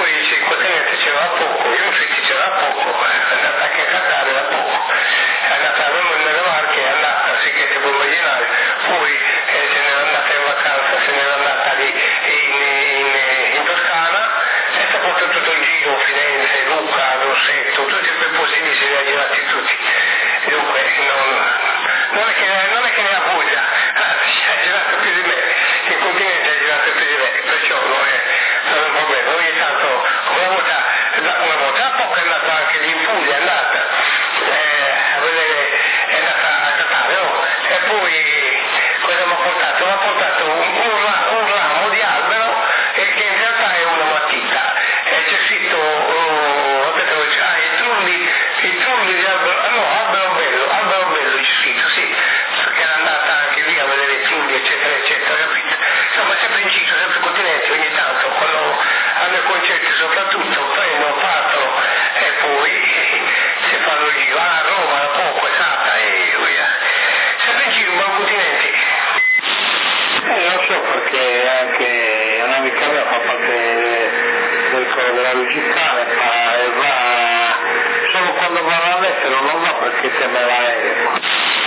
poi il continente c'era poco, io infatti c'era poco, è andata anche a cantare da poco, è andata a Roma nelle Marche, è andata, sì che ti puoi immaginare, poi se n'era andata in vacanza, se n'era andata lì in Toscana, e si è fatto tutto il giro, Firenze, Lucca, Grosseto, tutti quei posti lì si li ha girati tutti. Dunque non è che ne ha voglia, anzi ha girato più di me, il continente ha girato più di me, perciò non è un problema. Ogni tanto una volta a poco è andata anche lì in Puglia, è andata a vedere, è andata a cantare, no? E poi cosa mi ha portato? Mi ha portato un ramo di albero che in realtà è una matita, e c'è scritto ho detto i trulli di albero, no, albero bello c'è scritto, sì, perché era andata anche lì a vedere i trulli eccetera eccetera, capito? Insomma sempre in giro, sempre continenti, ogni tanto quando hanno i concerti soprattutto prendono, partono e poi si fanno il giro a Roma da poco, esatta, e via, sempre in giro, buon continenti. Lo so, perché anche un'amica mia fa parte del coro della Lugisana e va solo quando va all'estero, non va perché teme l'aereo.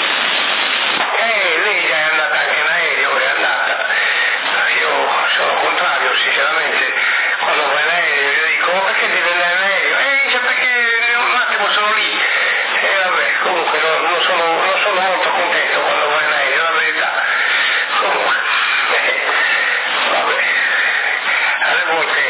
Lei è andata anche in aereo, è andata. Io sono contrario sinceramente, quando vai in aereo io dico ma perché devi andare in aereo? Dice perché un attimo sono lì. E vabbè, comunque non sono molto contento quando vai in aereo, la verità. Comunque, vabbè, alle volte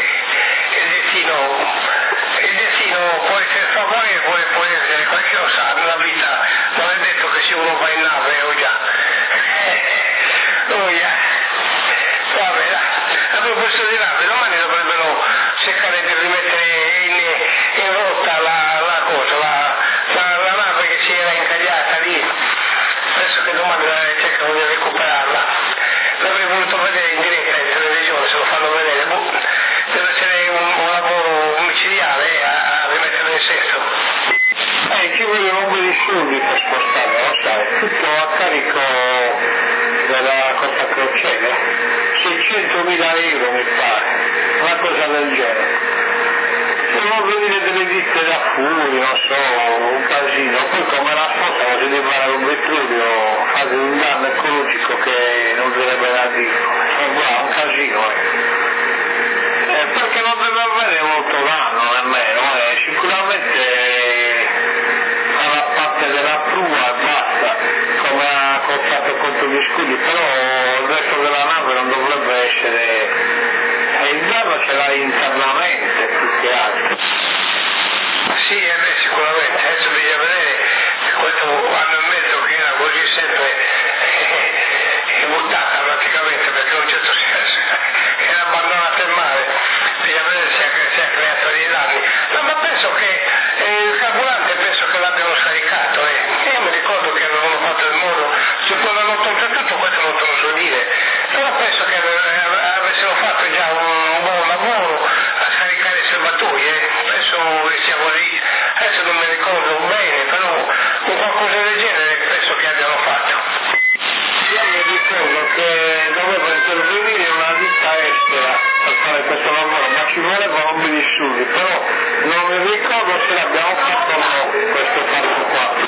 il destino può essere favorevole, può essere, qualche lo sa, nella vita non è detto che se uno va in nave o già. Vabbè, a proposito di nave, domani dovrebbero cercare di rimettere in rotta la cosa, la nave che si era incagliata lì. Penso che domani cercano di recuperarla. L'avrei voluto vedere in diretta in televisione, se lo fanno vedere. Deve essere un lavoro micidiale a rimetterlo in sesto. Ci vogliono un po' di soldi per spostarlo, lo sai, tutto a carico della Costa Crociere, 600.000 euro mi pare, una cosa del genere. Devono venire delle ditte da fuori, non so, un casino, poi come la spostano si deve fare un petrolio, fate un danno ecologico che non sarebbe da dire, guarda, un casino. Perché non deve avere molto danno nemmeno, sicuramente farà parte della prua e basta, come ha costato contro gli scudi, però il resto della nave non dovrebbe essere, e il danno ce l'ha internamente più che altro. Sì, sicuramente, adesso bisogna vedere questo anno e mezzo che era così sempre buttata praticamente, perché in un certo senso era abbandonata in mare, bisogna vedere se ha creato dei danni. No, ma penso che il carburante che l'abbiano scaricato, io mi ricordo che avevano fatto il modo, se poi l'hanno tolto tutto, questo non te lo so dire, però penso che avessero fatto già un buon lavoro a scaricare i serbatoi, penso che sia così, adesso non mi ricordo bene, però un qualcosa del genere penso che abbiano fatto. Io mi ricordo che doveva intervenire una ditta estera per fare questo lavoro, ma ci volevano un po' di soldi, però non mi ricordo se l'abbiamo fatto o no, questo fatto qua.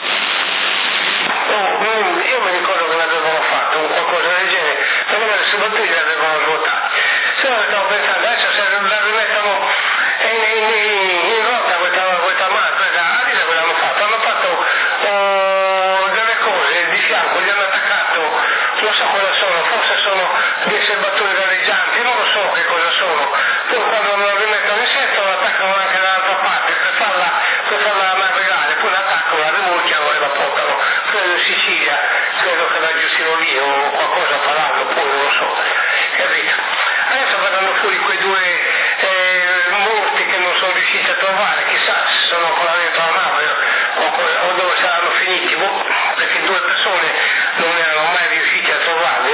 Io mi ricordo che l'avevano fatto, un qualcosa del genere, però le serbatoi li avevano svuotati. Se no stavo pensando, adesso se la rimettono in rotta questa Adisa cosa hanno fatto? Hanno fatto delle cose di fianco, gli hanno attaccato, non so cosa sono, forse sono dei serbatoi galleggianti, non lo so che cosa sono, poi quando lo rimettono in sesto lo attaccano anche dall'altra parte per farla navigare, poi l'attaccano, la rimorchiano e la portano, credo in Sicilia, credo che la aggiustino lì o qualcosa faranno, poi non lo so, capito? Adesso verranno fuori quei due morti che non sono riusciti a trovare, chissà se sono ancora dentro la nave o dove saranno finiti, perché due persone non erano mai riusciti a trovarli.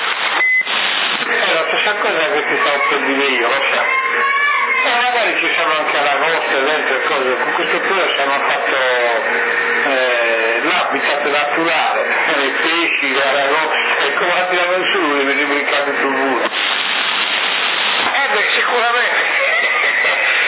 È la stessa cosa che ti stavo per dire io, lo so. E magari ci sono anche aragoste dentro e cose, con questo tour ci hanno fatto l'habitat naturale, i pesci, le aragoste, e come la tirano su, le rubricate sul muro. Sicuramente.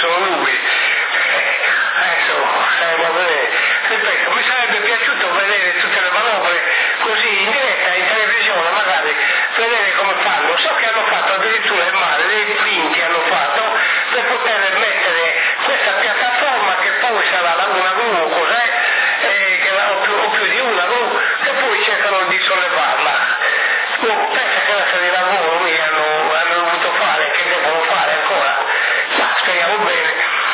solo lui. Adesso saremo a vedere. Ripeto, mi sarebbe piaciuto vedere tutte le manovre così in diretta in televisione, magari vedere come fanno. So che hanno fatto addirittura il mare, dei printi hanno fatto per poter mettere questa piattaforma che poi sarà la Luna Gru o cos'è, o più di una Gru, e poi cercano di sollevarla. Pensa che la serie di lavoro mi hanno dovuto fare, che devono fare ancora, ma speriamo bene.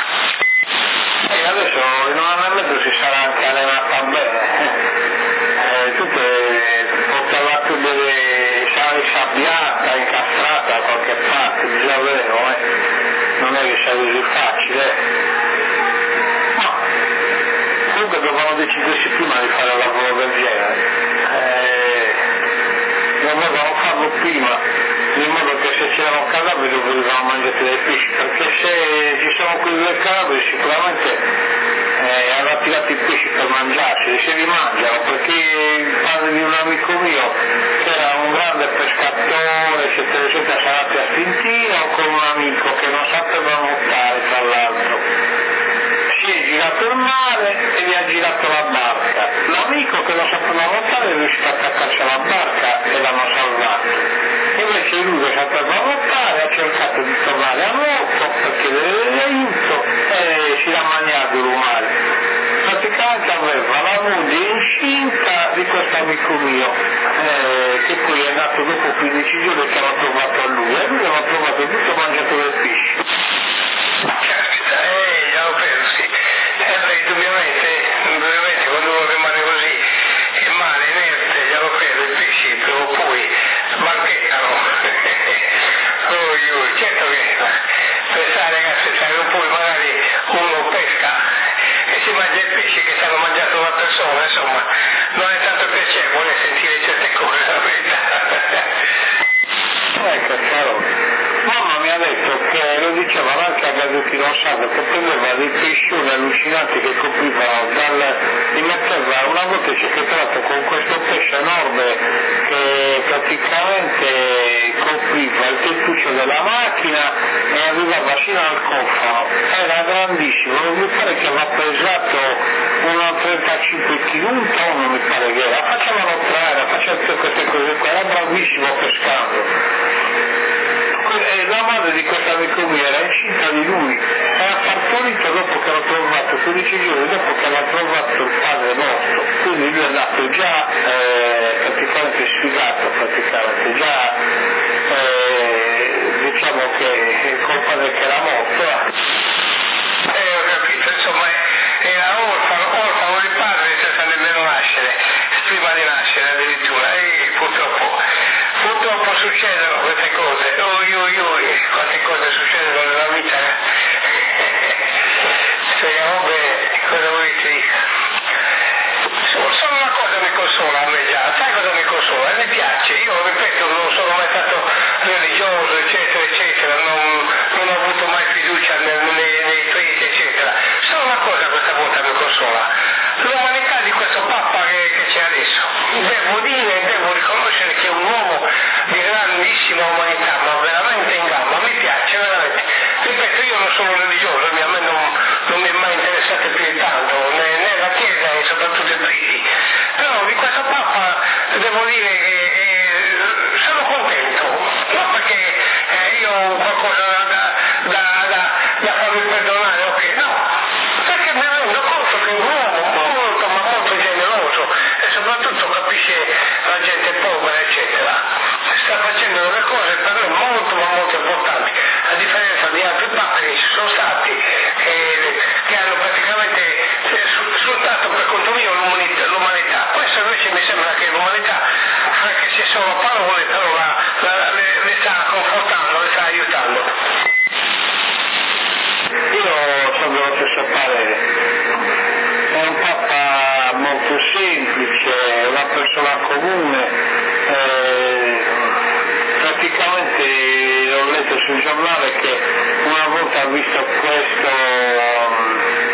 E adesso in un anno e mezzo si sarà anche allenata bene, portava tu delle sale sabbiata, incastrata da qualche parte, bisogna vero, non è che sia così facile. No, comunque dovevano decidere prima di fare un lavoro del genere. Dovevano farlo prima, in modo che se c'erano cadaveri dovevamo mangiare dei pesci, perché se ci sono quelli del cadavere sicuramente hanno attirato i pesci per mangiarsi, se li mangiano, perché il padre di un amico mio, che era un grande pescatore, eccetera eccetera, sarà a Stintino con un amico che non sapeva nuotare tra l'altro. Si è girato il mare e gli ha girato la barca. L'amico che non sapeva nuotare è riuscito a attaccarsi alla barca e l'hanno salvato. Invece lui che sapeva nuotare ha cercato di tornare a nuoto per chiedere aiuto e si era mangiato l'umano. Praticamente aveva la moglie incinta di questo amico mio, che poi è nato dopo 15 giorni che hanno trovato a lui, e lui aveva trovato tutto mangiato del pesce. Indubbiamente quando uno rimane così il mare inerte, glielo credo, i pesci prima o poi banchettano. Certo che pensare ragazzi, sai, poi magari uno pesca e si mangia i pesci che stanno mangiando una persona, insomma, non è tanto piacevole sentire certe cose, la verità. Ecco, chiaro. Mamma mi ha detto che lo dicevano anche a Gazzetta Rosato, che prendeva dei pescioni allucinanti che coprivano li metteva una volta si è trovato con questo pesce enorme che praticamente copriva il tettuccio della macchina e arrivava fino al cofano, era grandissimo, non mi pare che aveva pesato una 35 kg, un tonno mi pare che era, facevano trarre, facevano tutte queste cose qua, era bravissimo pescando. La madre di questo amico mio era incinta di lui, era partorito dopo che l'ha trovato, 15 giorni dopo che l'ha trovato il padre morto, quindi lui è nato già praticamente sfigato, già diciamo che è colpa del che era morto. Ho capito, insomma era orfano di padre senza nemmeno nascere, prima di nascere addirittura, e purtroppo succedono queste cose, quante cose succedono nella vita. Speriamo bene, cosa vuoi che dica? Solo una cosa mi consola a me già, sai cosa mi consola? Mi piace, io ripeto, non sono mai stato religioso, eccetera, eccetera, non ho avuto mai fiducia nei preti, eccetera. Solo una cosa questa volta mi consola, l'umanità di questo Papa che c'è adesso. Devo riconoscere che è un uomo di grandissima umanità, ma veramente in gamba, mi piace veramente. Ripeto, io non sono religioso, a me non mi è mai interessato più di tanto, né la Chiesa e soprattutto i preti. Però di questo Papa devo dire che sono contento, non perché io ho qualcosa da farmi perdonare, ok, no, perché mi rendo conto che è un uomo molto generoso e soprattutto capisce la gente povera, eccetera. Sta facendo delle cose per noi molto importanti, a differenza di altri papi che ci sono stati che hanno praticamente sfruttato per conto mio l'umanità. Questo invece mi sembra che l'umanità, anche se sono parole, però le sta confortando, le sta aiutando. Io sono dello stesso parere, è un Papa molto semplice, una persona comune, praticamente ho letto sul giornale che una volta ha visto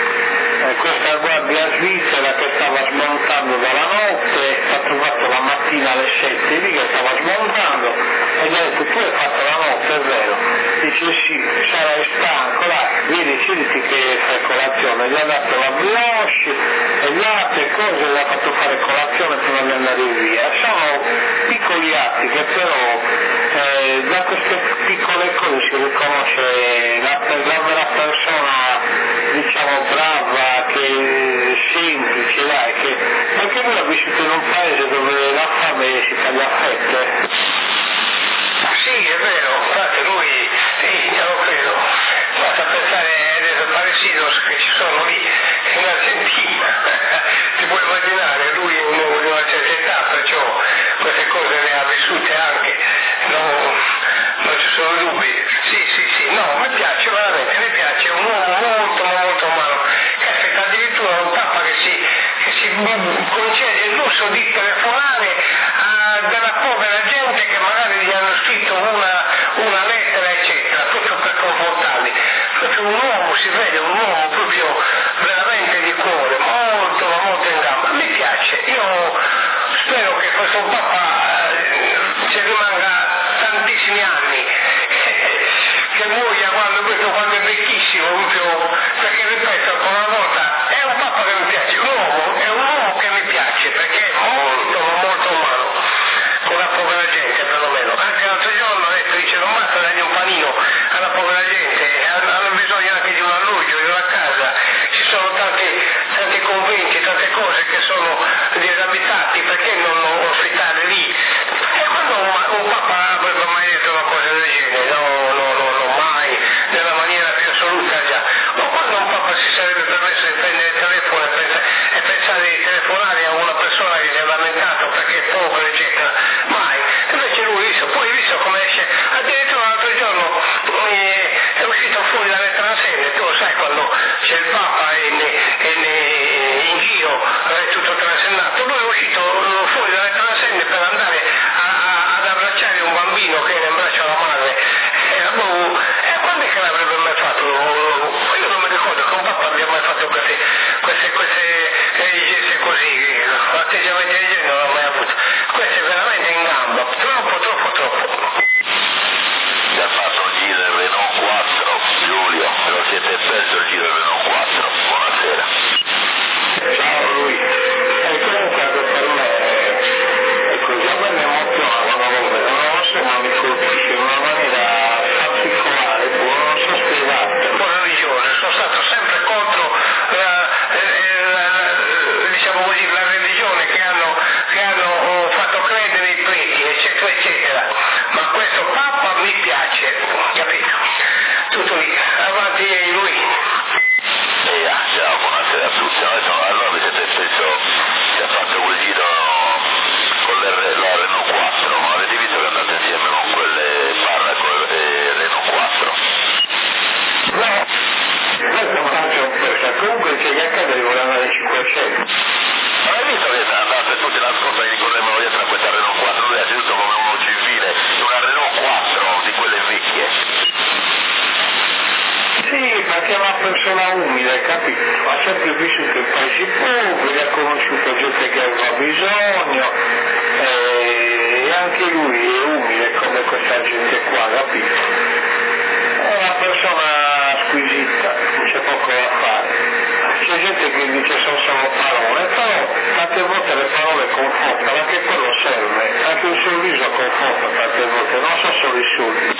questa guardia svizzera che stava smontando dalla notte, ha trovato la mattina mattina alle 7, lì che stava smontando, e gli ha detto tu hai fatto la notte, è vero? Dice sì, sarai stanco, dai, vieni, siediti che fai colazione. Gli ha dato la brioche e gli altre cose, gli ha fatto fare colazione prima di andare via. Sono piccoli atti che però da queste piccole cose si riconosce la vera persona, diciamo, brava, che è semplice, dai, perché lui ha vissuto in un paese dove la fame si taglia a fette. Sì, è vero, infatti lui, io lo credo, basta pensare ai desaparecidos che ci sono lì in Argentina, ti puoi immaginare, lui è un uomo di una certa età, perciò queste cose le ha vissute anche, non ci sono dubbi, sì, no, mi piace veramente, mi piace, è un uomo molto umano, che aspetta addirittura un papa che si concede il lusso di telefonare a della povera gente che magari gli hanno scritto una lettera eccetera, tutto per confortarli. Proprio un uomo, si vede, un uomo proprio veramente di cuore, molto in gamba. Mi piace, io spero che questo Papa ci rimanga tantissimi anni, che muoia quando è vecchissimo, proprio, perché ripeto ancora una volta, è un Papa che mi piace, è un uomo che mi piace, perché è molto umano, con la povera gente perlomeno. Anche l'altro giorno ha detto, dice, non basta dargli un panino alla povera gente, hanno bisogno anche di un alloggio, di una casa, ci sono tanti conventi, tante cose che sono disabitati, perché non ospitare lì? E quando un Papa avrebbe mai detto una cosa del genere? No, mai, nella maniera più assoluta già. Ma quando un Papa si sarebbe permesso di prendere il telefono e pensare di telefonare a una persona che si è lamentato perché è povero, eccetera? Mai. Invece lui, poi visto come esce, addirittura l'altro giorno è uscito fuori dalle transenne, tu lo sai quando c'è il Papa in giro, è tutto transennato, lui è uscito fuori dalle transenne per andare ad abbracciare un bambino che era in braccio alla madre. E quando è che l'avrebbe mai fatto? Io non mi ricordo che un Papa abbia mai fatto queste geste così, atteggiamenti del genere non l'ho mai avuto. Questo è veramente in gamba, troppo. Si è fatto il giro del Renault 4, Giulio, me lo siete perso il giro del Renault 4, buonasera. Ciao lui. E comunque per me è così, a me mi emoziona quando lo vedo, non lo so, ma mi colpisce in una maniera particolare, non so spiegartelo. Con religione, sono stato sempre contro diciamo così, la religione che hanno fatto credere i preti, eccetera. Ma questo Papa mi piace, capito? Tutto lì, avanti lui. Ciao, buonasera a tutti. Allora vi siete spesso, si è fatto quel giro con la Renault 4, ma avete visto che andate insieme con quelle Parraco e Renault 4? No, questo faccio un po', comunque c'è che accade di voler andare 500. Ma hai visto che andate tutti la scorsa che correvano dietro a questa Renault 4? Lui è seduto come uno civile, una Renault 4 di quelle vecchie. Sì, perché è una persona umile, capito? Ha sempre vissuto in paesi poveri, ha conosciuto gente che aveva bisogno, e anche lui è umile come questa gente qua, capito? È una persona squisita, c'è poco da fare. C'è gente che dice sono solo parole, però tante volte le parole confortano, anche quello serve, anche un sorriso conforta tante volte, non sono solo i soldi.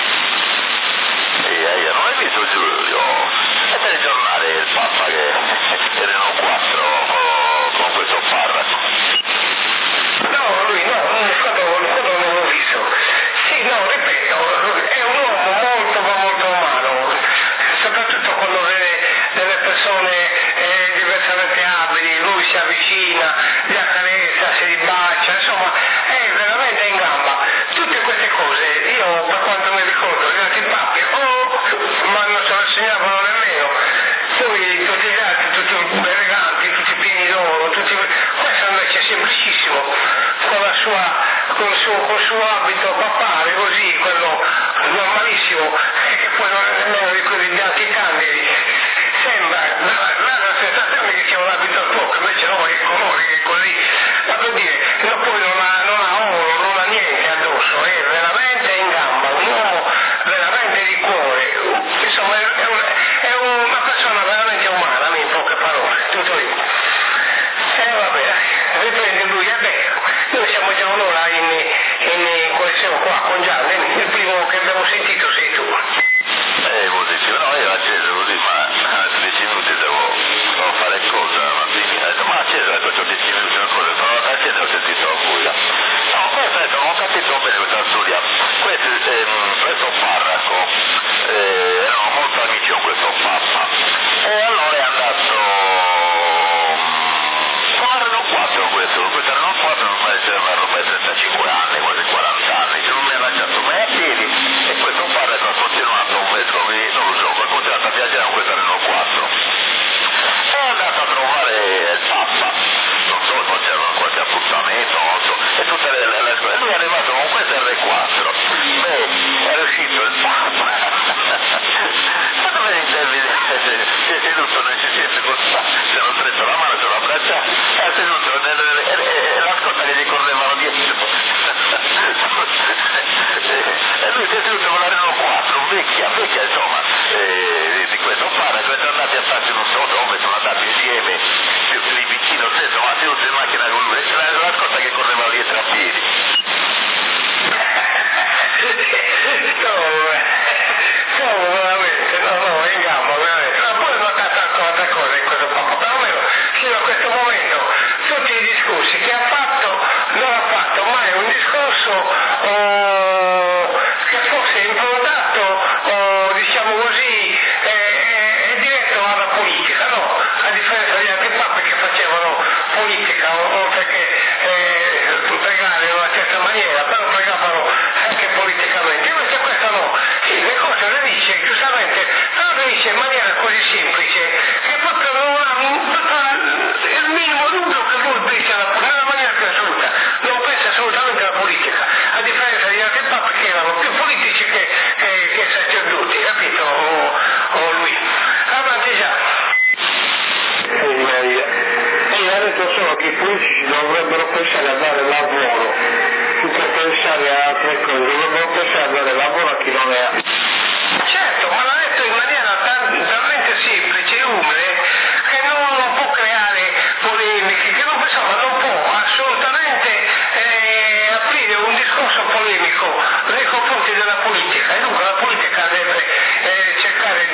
Non hai visto Giulio? È per il giornale il Papa che erano 4 con questo Parraco. No, lui no, quando non l'ho visto. Sì, no, ripeto, è un uomo molto umano, soprattutto quando vede delle persone diversamente abili, lui si avvicina, li accarezza, si ribacia, insomma, è veramente in gamba. Tutte queste cose, io per quanto mi ricordo, gli altri papi, ma non se lo insegnavano nemmeno. Poi tutti gli altri, tutti eleganti, tutti pieni d'oro, questo invece è semplicissimo, col suo abito papale, così, quello normalissimo, che poi non è nemmeno di quelli bianchi candidi. Sembra, la sensazione che sia un abito al fuoco, invece no, è colore che è così. Ma per dire, poi non sentito 10 minuti una cosa, sono andato a chiedere, ho sentito la buia. No, questo non ho capito bene questa storia. Questo parroco, erano molto amici con questo Papa, e allora è andato, erano 4 questo erano 4, non fa erano per 35 anni, quasi 40 anni, se non mi ha lasciato mai a piedi, e questo parroco ha continuato, un vescovo, non lo so, ha continuato a viaggiare con questo erano 4. È andato a trovare il Papa, non so, forse avevano qualche appuntamento, non so, e tutte le scuole, lui è arrivato con questo R4, beh, è uscito il Papa, ma dove si è seduto, non si è seduto, si hanno stretto la mano sulla braccia, è seduto, e la scorta che gli correvano dietro, e lui si è seduto con la Renault 4, vecchia insomma, di questo parroco, sono andati a farsi non so dove, sono andati insieme, lì vicino stesso, ma seduto in macchina con lui, e la scorta che correva dietro a piedi. Veramente, no, in gamba, veramente. Ma poi ho notato anche un'altra cosa in questo Papa, perlomeno fino a questo momento tutti i discorsi che ha fatto non ha fatto mai un discorso che fosse improntato diciamo così diretto alla politica, no? A differenza degli altri papi che facevano politica oltre che pregare in una certa maniera, però pregavano anche politicamente. Invece questo no, sì, le cose le dice giustamente, però le dice in maniera così semplice che proprio non ha il minimo dubbio che lui pensa nella maniera più assoluta, non pensa assolutamente alla politica, a differenza degli altri papi che erano più politici che sacerdoti, capito? O lui. Avanti già. E io ho detto solo che i politici dovrebbero pensare a dare lavoro, più che pensare a altre cose, dovrebbero pensare a dare lavoro a chi non ne ha. Certo, ma l'ha detto in maniera talmente semplice e umile che non può creare polemiche, che non può assolutamente aprire un discorso polemico nei confronti della politica, e dunque la politica deve cercare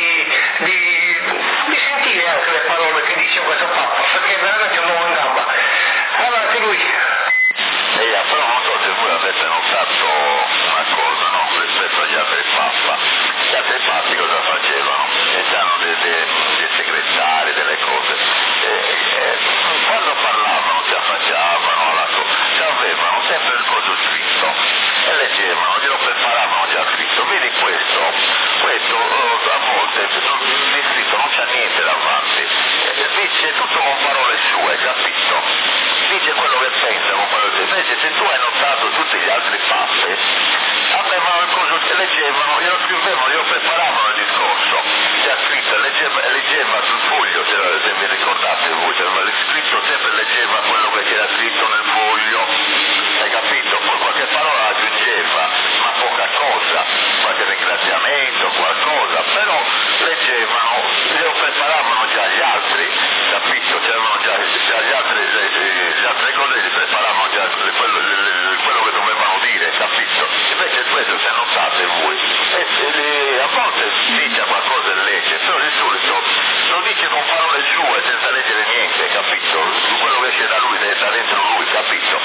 di sentire anche le parole che dice questo Papa, perché è veramente un uomo in gamba. Avanti lui. Però non so se voi avete notato una cosa, no? Rispetto agli altri Papa. Gli altri Papi cosa facevano? C'erano dei segretari, delle cose. Quando parlavano, si affacciavano alla cosa, avevano sempre il coso scritto e leggevano, glielo preparavano già scritto. Vedi questo a volte di scritto non c'è niente davanti. Dice tutto con parole sue, capito? Dice quello che pensa con parole sue. Invece se tu hai notato tutti gli altri papi avevano il coso che leggevano, glielo scrivevano, glielo preparavano il discorso, già scritto, leggeva sul foglio, se vi ricordate voi, c'era scritto, sempre leggeva quello che c'era scritto nel foglio, hai capito? Poi qualche parola aggiungeva, ma poca cosa, qualche ringraziamento, qualcosa, però leggevano, glielo preparavano già gli altri, capito? C'erano già gli altri, le altre cose li preparavano già quello che dovevano dire, capito? Invece questo se notate voi, a volte dice qualcosa e legge, però di solito lo dice con parole sue senza leggere niente, capito? Quello che esce da lui, da dentro lui, capito?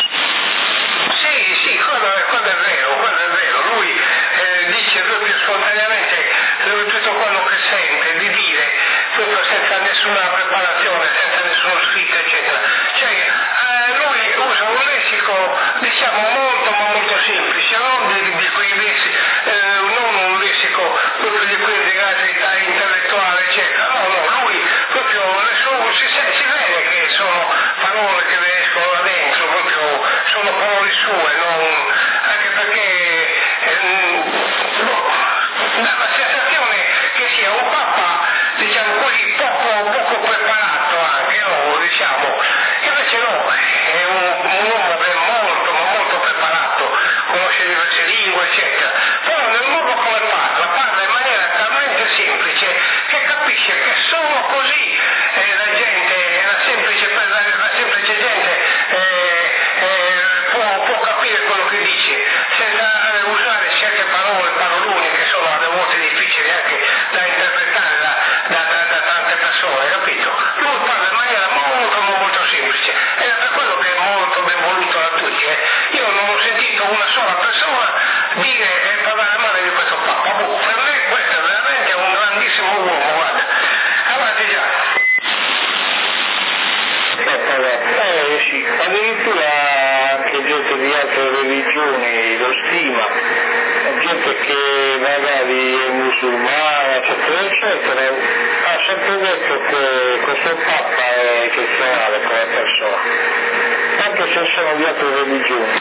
Sì, quello è vero, lui dice proprio spontaneamente tutto quello che sente di dire, proprio senza nessuna preparazione, senza nessuno scritto, eccetera. Cioè, lui usa un lessico, diciamo, molto semplice, non di quei lessici, non un lessico proprio di quei di gratuità intellettuale, eccetera. No, lui proprio si vede che sono parole che le escono da dentro, proprio sono parole sue, anche perché dà la sensazione che sia un Papa, diciamo così, poco preparato anche, no? Diciamo. Invece no, è un uomo molto preparato, conosce diverse lingue, eccetera. Però nel modo come parla in maniera talmente semplice che capisce che solo così la semplice gente può capire quello che dice, senza usare certe paroloni che sono alle volte sì, addirittura anche gente di altre religioni lo stima, gente che magari è musulmana, eccetera, eccetera, ha sempre detto che questo Papa è eccezionale come persona, anche se sono di altre religioni.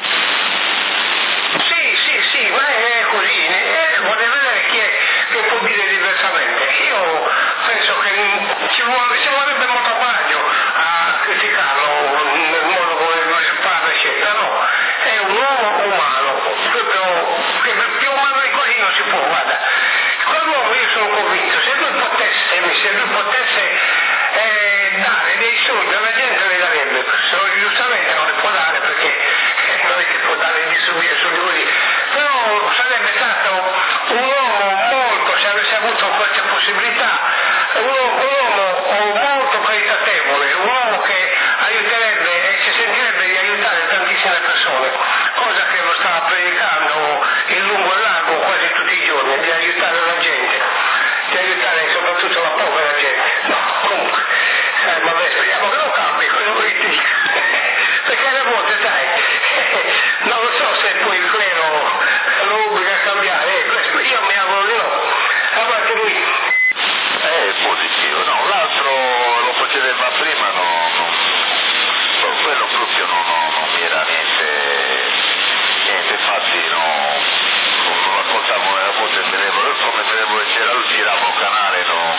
Sì, ma è così, vorrei vedere chi è che può dire diversamente. Io penso che ci vorrebbe molto coraggio a criticarlo nel modo come parla, eccetera. No, è un uomo umano, proprio che più umano di così non si può, guarda. Quell'uomo io sono convinto, se lui potesse dare dei soldi alla gente le darebbe, giustamente non le può dare perché non è che può dare distribuire soldi così, però sarebbe stato un uomo molto, se avesse avuto queste possibilità, un uomo molto caritatevole, un uomo che aiuterebbe e si sentirebbe di aiutare tantissime persone, cosa che lo sta predicando in lungo e largo quasi tutti i giorni, di aiutare la gente, di aiutare soprattutto la povera gente. No, comunque, vabbè, speriamo che non cambi quello che ti dico, perché alle volte sai, non lo so se poi il clero lo obbliga a cambiare, io mi auguro di no. Avanti lui. È positivo, no, l'altro lo faceva prima, quello proprio non mi era niente, infatti non ascoltavo, a volte vedevo che c'era, lui girava un canale,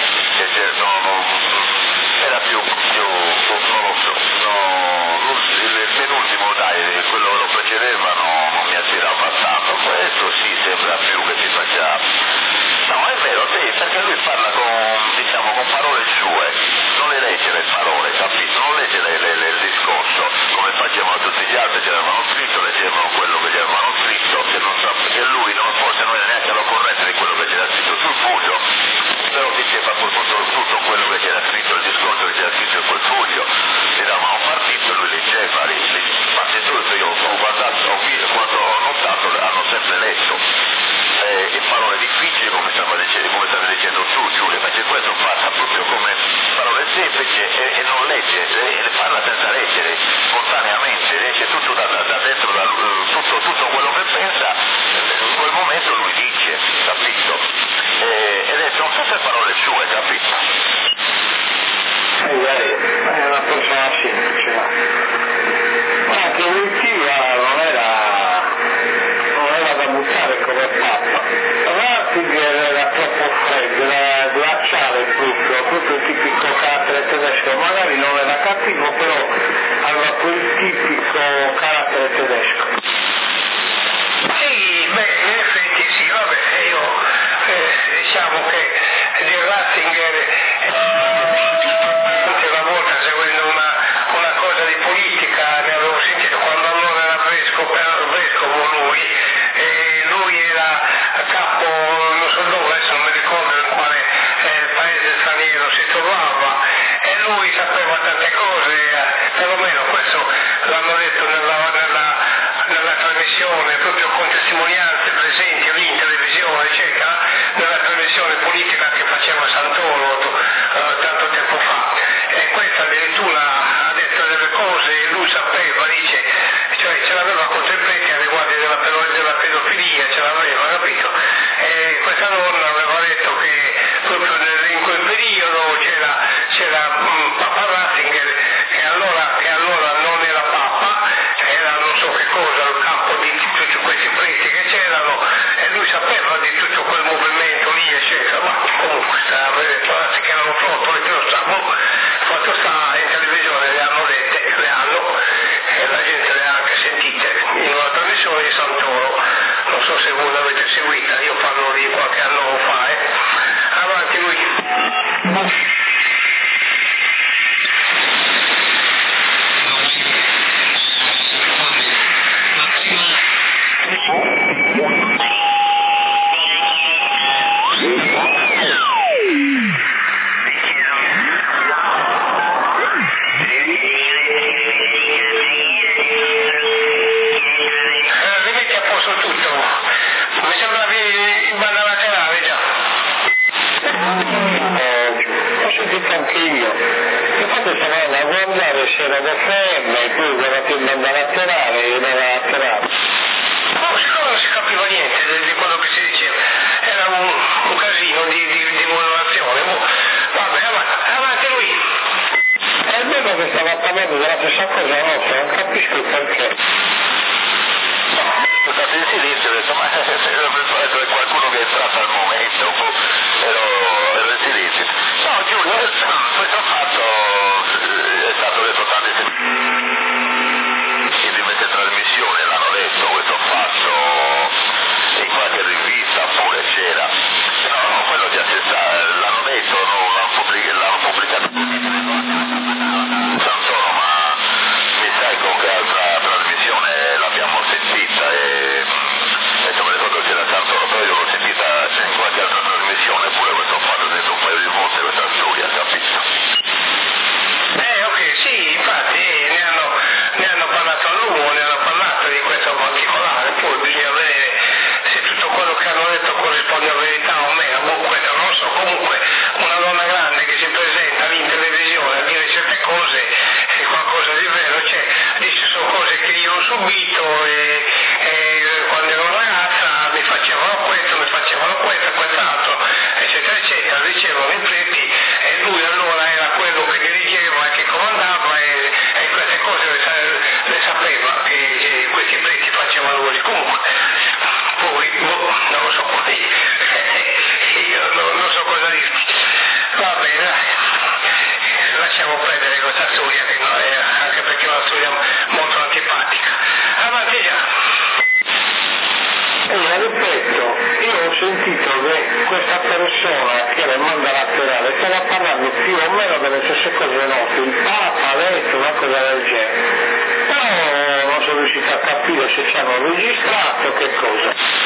era più non lo so, il penultimo dai, quello che lo precedeva non mi attirava tanto, questo sì sembra più che si faccia, no è vero, sì, perché lui parla con parole sue, non le legge le parole, capito? Non legge il discorso come facevano tutti gli altri, che avevano scritto, leggevano quello che gli avevano scritto, che lui forse non era neanche allo corrente di quello che c'era scritto sul foglio, però diceva tutto quello che c'era scritto, il discorso che c'era scritto in quel foglio, si dava un partito e lui leggeva, ma se io ho guardato, quando ho notato, hanno sempre letto in parole difficili come stavi dicendo tu Giulio, invece questo parla proprio come parole semplici e non legge, le parla senza leggere, spontaneamente, legge tutto da dentro, tutto quello che pensa, in quel momento lui dice, capito? Ed sono sempre parole sue, capito? È una persona semplice, ma anche Wojtyła non era da buttare come Papa. Ratzinger era troppo freddo, era glaciale proprio il tipico carattere tedesco, magari non era cattivo, però aveva quel tipico carattere tedesco. Sì, in effetti sì, vabbè, io diciamo che di Ratzinger una volta seguendo una cosa di politica ne avevo sentito quando allora era vescovo lui era a capo, non so dove, adesso non mi ricordo in quale paese straniero si trovava, e lui sapeva tante cose, perlomeno questo l'hanno detto nella trasmissione, proprio con testimonianze presenti lì in televisione, eccetera, nella trasmissione politica che faceva Santoro tanto tempo fa. E questa addirittura ha detto delle cose e lui sapeva, dice, cioè ce l'aveva contro i preti a riguardo della pedofilia, ce l'aveva, capito? E questa donna aveva detto che proprio in quel periodo c'era Papa Ratzinger che allora non era Papa, era non so che cosa, al campo di tutti questi preti che c'erano, e lui sapeva di tutto quel movimento lì, eccetera, ma comunque guardate che erano frottole, che lo stavo, fatto sta in televisione, le hanno dette, e la gente le ha anche sentite in una trasmissione di Santoro, non so se voi l'avete seguita. e poi quella firma laterale era laterale. Siccome non si capiva niente di quello che si diceva, era un casino di modulazione. Vabbè, avanti lui. È vero che stava parlando della stessa cosa nostra, non capisco perché. State in silenzio, adesso, ma è qualcuno che è entrato al momento, ero in silenzio. No, Giulio, questo fatto è stato detto tante in queste trasmissioni, l'hanno detto, questo fatto in qualche rivista pure c'era. No, quello di assessare, l'hanno detto, no, l'hanno pubblicato Santoro, ma mi sai con che altra trasmissione l'abbiamo sentita e adesso me ne ricordo che era Santoro, però io l'ho sentita in qualche altra trasmissione, pure questo fatto detto un paio di volte questa storia, capito? Ok, sì, infatti ne hanno parlato a lungo, ne hanno parlato di questo particolare, poi bisogna vedere se tutto quello che hanno detto corrisponde a verità o meno, questo non lo so, comunque una donna grande che si presenta lì in televisione a dire certe cose è qualcosa di vero, cioè adesso sono cose che io ho subito e quando ero ragazza mi facevano questo, quest'altro, eccetera, eccetera, dicevano i preti e lui allora era quello che dirigeva e che comandava e queste cose le sapeva che questi preti facevano così. Comunque, poi non lo so poi, io non so cosa dirti. Va bene, dai. Lasciamo perdere questa storia che non è, anche perché è una storia molto antipatica. Avanti già. Ripeto, io ho sentito che questa persona che era in manda laterale stava parlando più o meno delle stesse cose nostre, il Papa ha detto una cosa del genere, però non sono riuscito a capire se ci hanno registrato che cosa.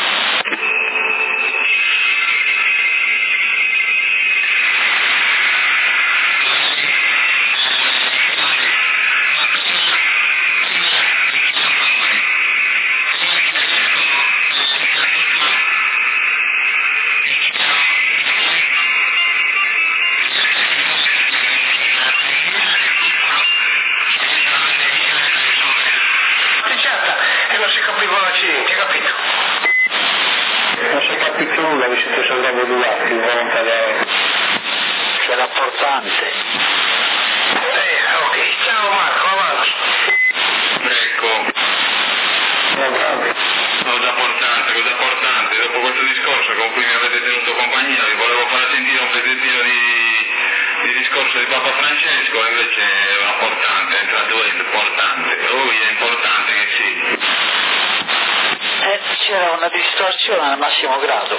E non si capiva l'accidente, capito? Non si è capito nulla, vi siete sopravvedutati volontariamente. C'è l'importante. Ok, ciao Marco, avanti. Ecco, cosa portante, dopo questo discorso con cui mi avete tenuto compagnia vi volevo far sentire un pezzettino di discorso di Papa Francesco, invece è importante, è traduendo, importante, lui è importante che sì. C'era una distorsione al massimo grado.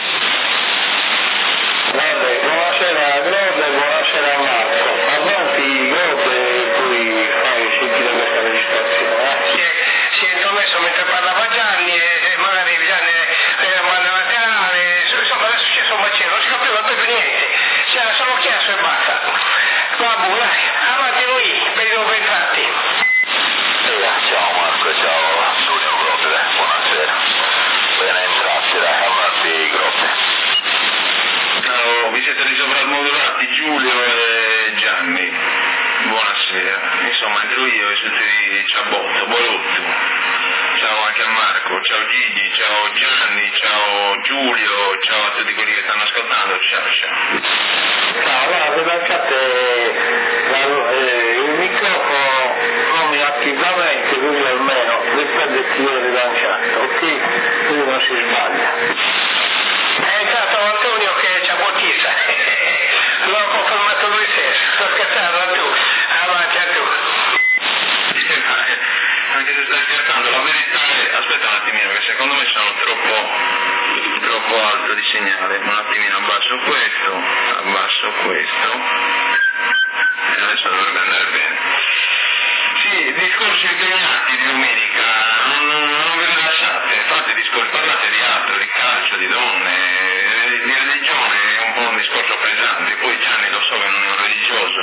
Vabbè, buonasera Grode, buonasera Marco. Avanti Grode, poi fai sentire questa registrazione. Si è intromesso mentre parlava Gianni e magari Gianni era manda laterale, insomma era successo un macello, non si capiva proprio niente, c'era solo chiasso e basta. Vabbè, dai, avanti lui, per i nuovi entrati. Ciao Marco, ciao Giulio Grotte, buonasera. Ben entrati, dai, avanti Grotte. Ciao, vi siete risovrasmodulati Giulio e Gianni. Buonasera. Insomma, entro io e tutti Ciabotto, Bolotto. Ciao anche a Marco, ciao Gigi, ciao Gianni, ciao Giulio, ciao a tutti quelli che stanno ascoltando, ciao. No, guarda, lasciate il microfono non attivamente, quindi almeno dipende chi viene rilanciato, ok? Quindi non si sbaglia. È entrato Antonio che è ciabottista, l'ho confermato lui stesso, sto scherzando tu, avanti a tu. Anche se stai scherzando, la verità è, aspetta un attimino, che secondo me sono troppo alto di segnale, un attimino abbasso questo, e adesso dovrebbe andare bene. Sì, discorsi impegnati di domenica, non vi rilassate, fate discorsi, parlate di altro, di calcio, di donne, di religione, è un po' un discorso pesante, poi Gianni lo so che non è un religioso.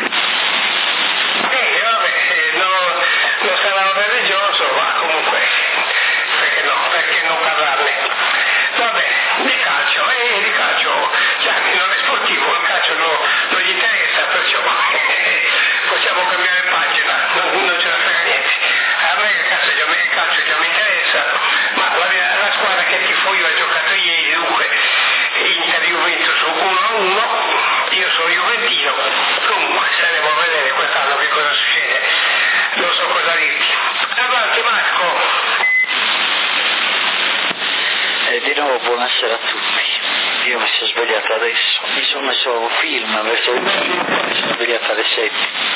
Non sarà un religioso, ma comunque, perché non parlarne? Vabbè, di calcio, Gianni non è sportivo, il calcio non gli interessa, perciò possiamo cambiare pagina, non ce la Ciao, buonasera a tutti. Io mi sono svegliato adesso, mi sono messo film verso il mi sono svegliato alle 7.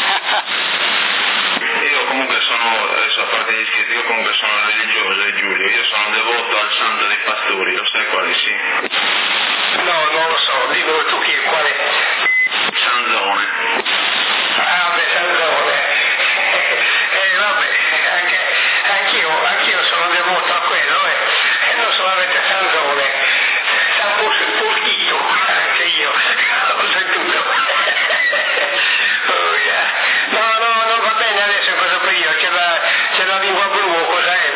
Io comunque sono, adesso a parte gli scherzi, io comunque sono religioso, Giulio, io sono devoto al santo dei pastori, lo sai quale sì? No, non lo so, dimmelo tu quale? Sanzone. Ah, beh, Sanzone. Vabbè, anch'io sono devoto a quello, e non solamente Sanzone, San Pulchito, anche io, oltretutto. Oh, yeah. No, non va bene adesso in questo periodo, c'è la lingua blu, cosa è?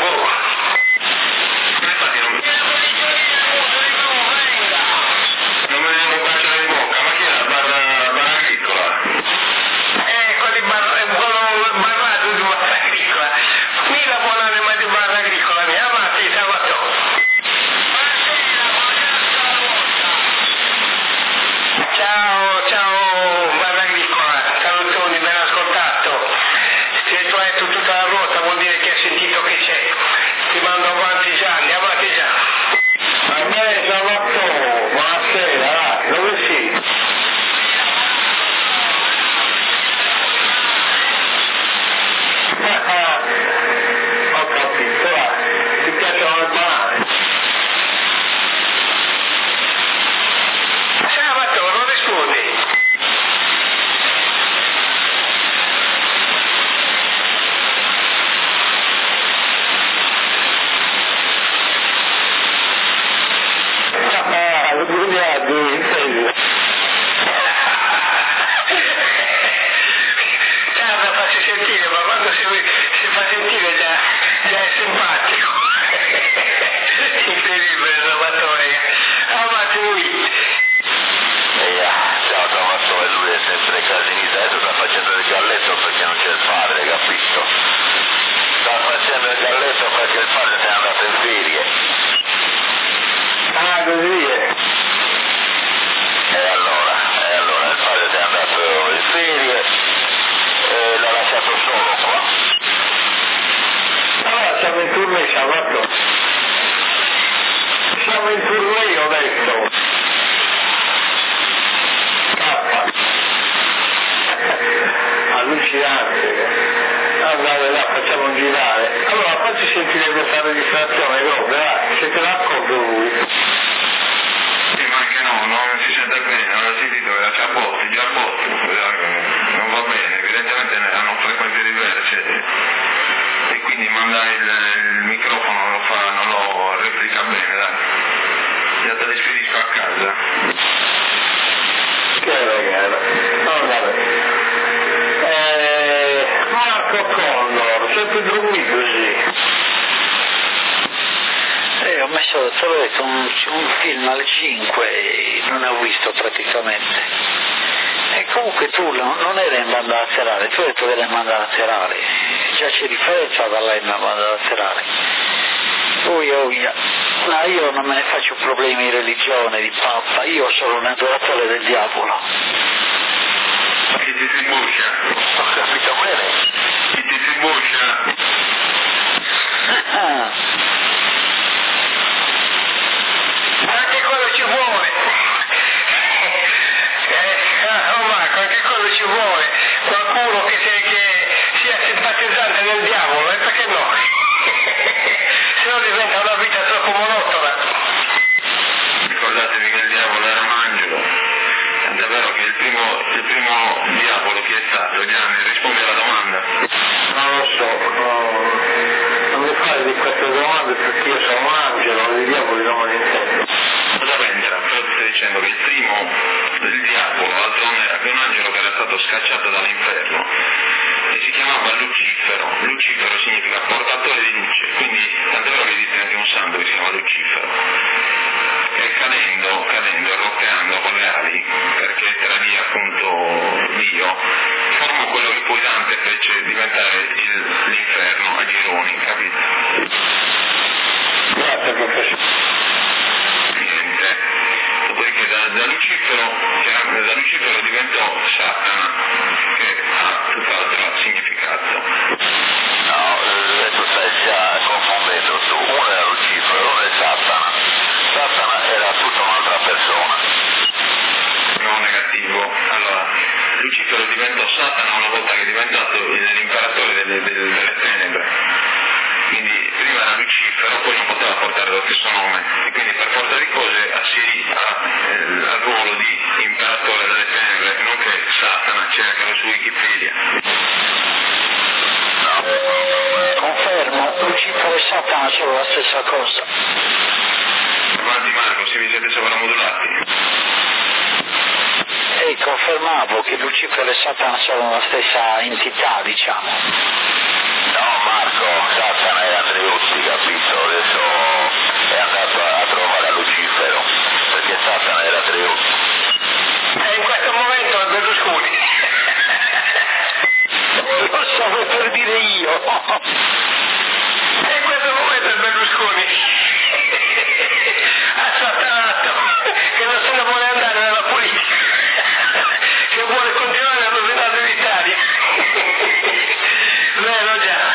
Non me ne devo baciare in bocca, ma chi è la barra agricola? Quelli barrato di barra agricola. Qui la buona anima di barra agricola, mia amati, sabato. Ciao, barra agricola, salutoni, ben ascoltato. Se tu hai tutta la ruota vuol dire che hai sentito che c'è. Ti mando avanti già, andiamo avanti già. A me sabato, buonasera, dove sei? Ho capito, va. Ti piacciono le banane? Sabato, non rispondi. Guarda, facci sentire, ma quando si fa sentire già è simpatico. Incredibile, Salvatore. Avanti lui. Ciao Tommaso, e lui è sempre casinista, adesso sta facendo il galletto perché non c'è il padre, capito? Sta facendo il galletto perché il padre se n'è andato in ferie. Ah, così è. E allora il padre si è andato in ferie e l'ha lasciato solo qua. Allora siamo in tournée, sabato. Siamo in tournée, ho detto. Allucinante. Andare là, facciamo girare. Allora facci sentire questa registrazione, Robe, va, se te la accorgo lui. Sì, ma anche no, non si sente bene, non ho sentito che era già botti, non va bene, evidentemente hanno frequenze diverse e quindi mandare il microfono non lo replica bene, dai. Già te spedisco a casa. Che ragazzi. No, vabbè. Marco Condor, sempre dormito così. Ho messo, te l'ho detto, un film alle 5 e non ne ho visto praticamente. E comunque tu non eri in banda laterale, tu hai detto che eri in banda laterale, già c'è differenza da lei in banda laterale. Io non me ne faccio problemi di religione, di pappa, io sono un adoratore del diavolo. Chi ti si buccia? Ho capito bene? Chi ti si buccia? Anche quello ci vuole. Marco, anche quello ci vuole. Qualcuno che sia simpatizzante del diavolo, e perché no? Se no diventa una vita troppo monotona. Ricordatevi che il diavolo era un angelo, tant'è vero che il primo diavolo chi è stato? Gianni, rispondi alla domanda. Non lo so, non mi fare di queste domande perché io sono un angelo, di diavoli non me ne intendo. Cosa vendera? Però ti stai dicendo che il diavolo, d'altronde era un angelo che era stato scacciato dall'inferno e si chiamava Lucifero. Lucifero significa portatore di luce, quindi tant'è vero che esiste anche un santo che si chiama Lucifero. E cadendo e roccheando con le ali, perché tradì appunto Dio, formò quello che poi Dante fece diventare l'inferno a gironi, capito? Grazie professore. Niente. Dopodiché da Lucifero diventò Satana, che ha tutt'altro significato. No, adesso stai già confondendo tu. Uno è Lucifero, uno è Satana. negativo. Allora, Lucifero diventò Satana una volta che è diventato l'imperatore delle tenebre, quindi prima era Lucifero, poi non poteva portare lo stesso nome, e quindi per forza di cose asserì al ruolo di imperatore delle tenebre, non che Satana, cercano su Wikipedia. Confermo, Lucifero e Satana sono la stessa cosa. Avanti Marco, se vi siete sovramodulati. E confermavo che Lucifero e Satana sono la stessa entità, diciamo. No Marco, Satana era Andreutti, capito? Adesso è andato a trovare a Lucifero, perché Satana era Andreutti. E in questo momento è Berlusconi. Lo stavo per dire io. E in questo momento è Berlusconi. Assatanato, che non se ne vuole andare nella politica, che vuole continuare a rovinare l'Italia. Vero già.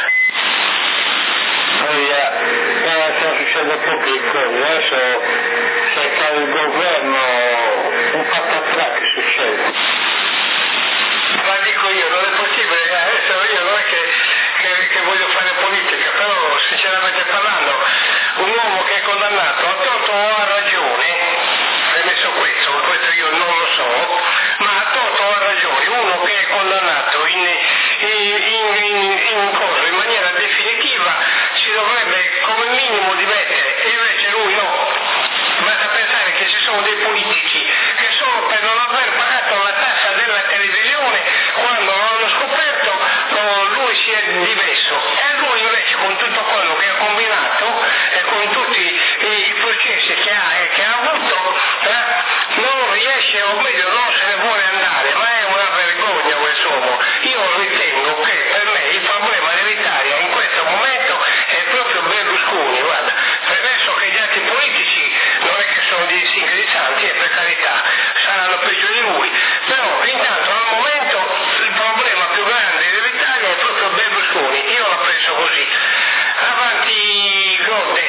Poi sta succedendo poche cose, adesso se cade il governo un patatrac succede. Ma dico io, non è possibile, adesso io non è che voglio fare politica, però sinceramente parlando, un uomo che è condannato a torto o a ragione, premesso questo io non lo so, ma a torto o a ragione, uno che è condannato in maniera definitiva si dovrebbe come minimo dimettere, e invece lui no. Basta pensare che ci sono dei politici che solo per non aver pagato la tassa della televisione, quando lo hanno scoperto, lui si è dimesso, e lui invece con tutto quello che ha combinato e con tutti i processi che ha avuto, non riesce, o meglio non se ne vuole andare, ma è una vergogna quest'uomo. Io ritengo che per me il problema dell'Italia in questo momento è proprio Berlusconi, guarda, premesso che gli altri politici non è che sono dei singoli santi, e per carità saranno peggio di lui, però intanto al momento il problema più grande dell'Italia è proprio Berlusconi, io la penso così. Avanti Gronde.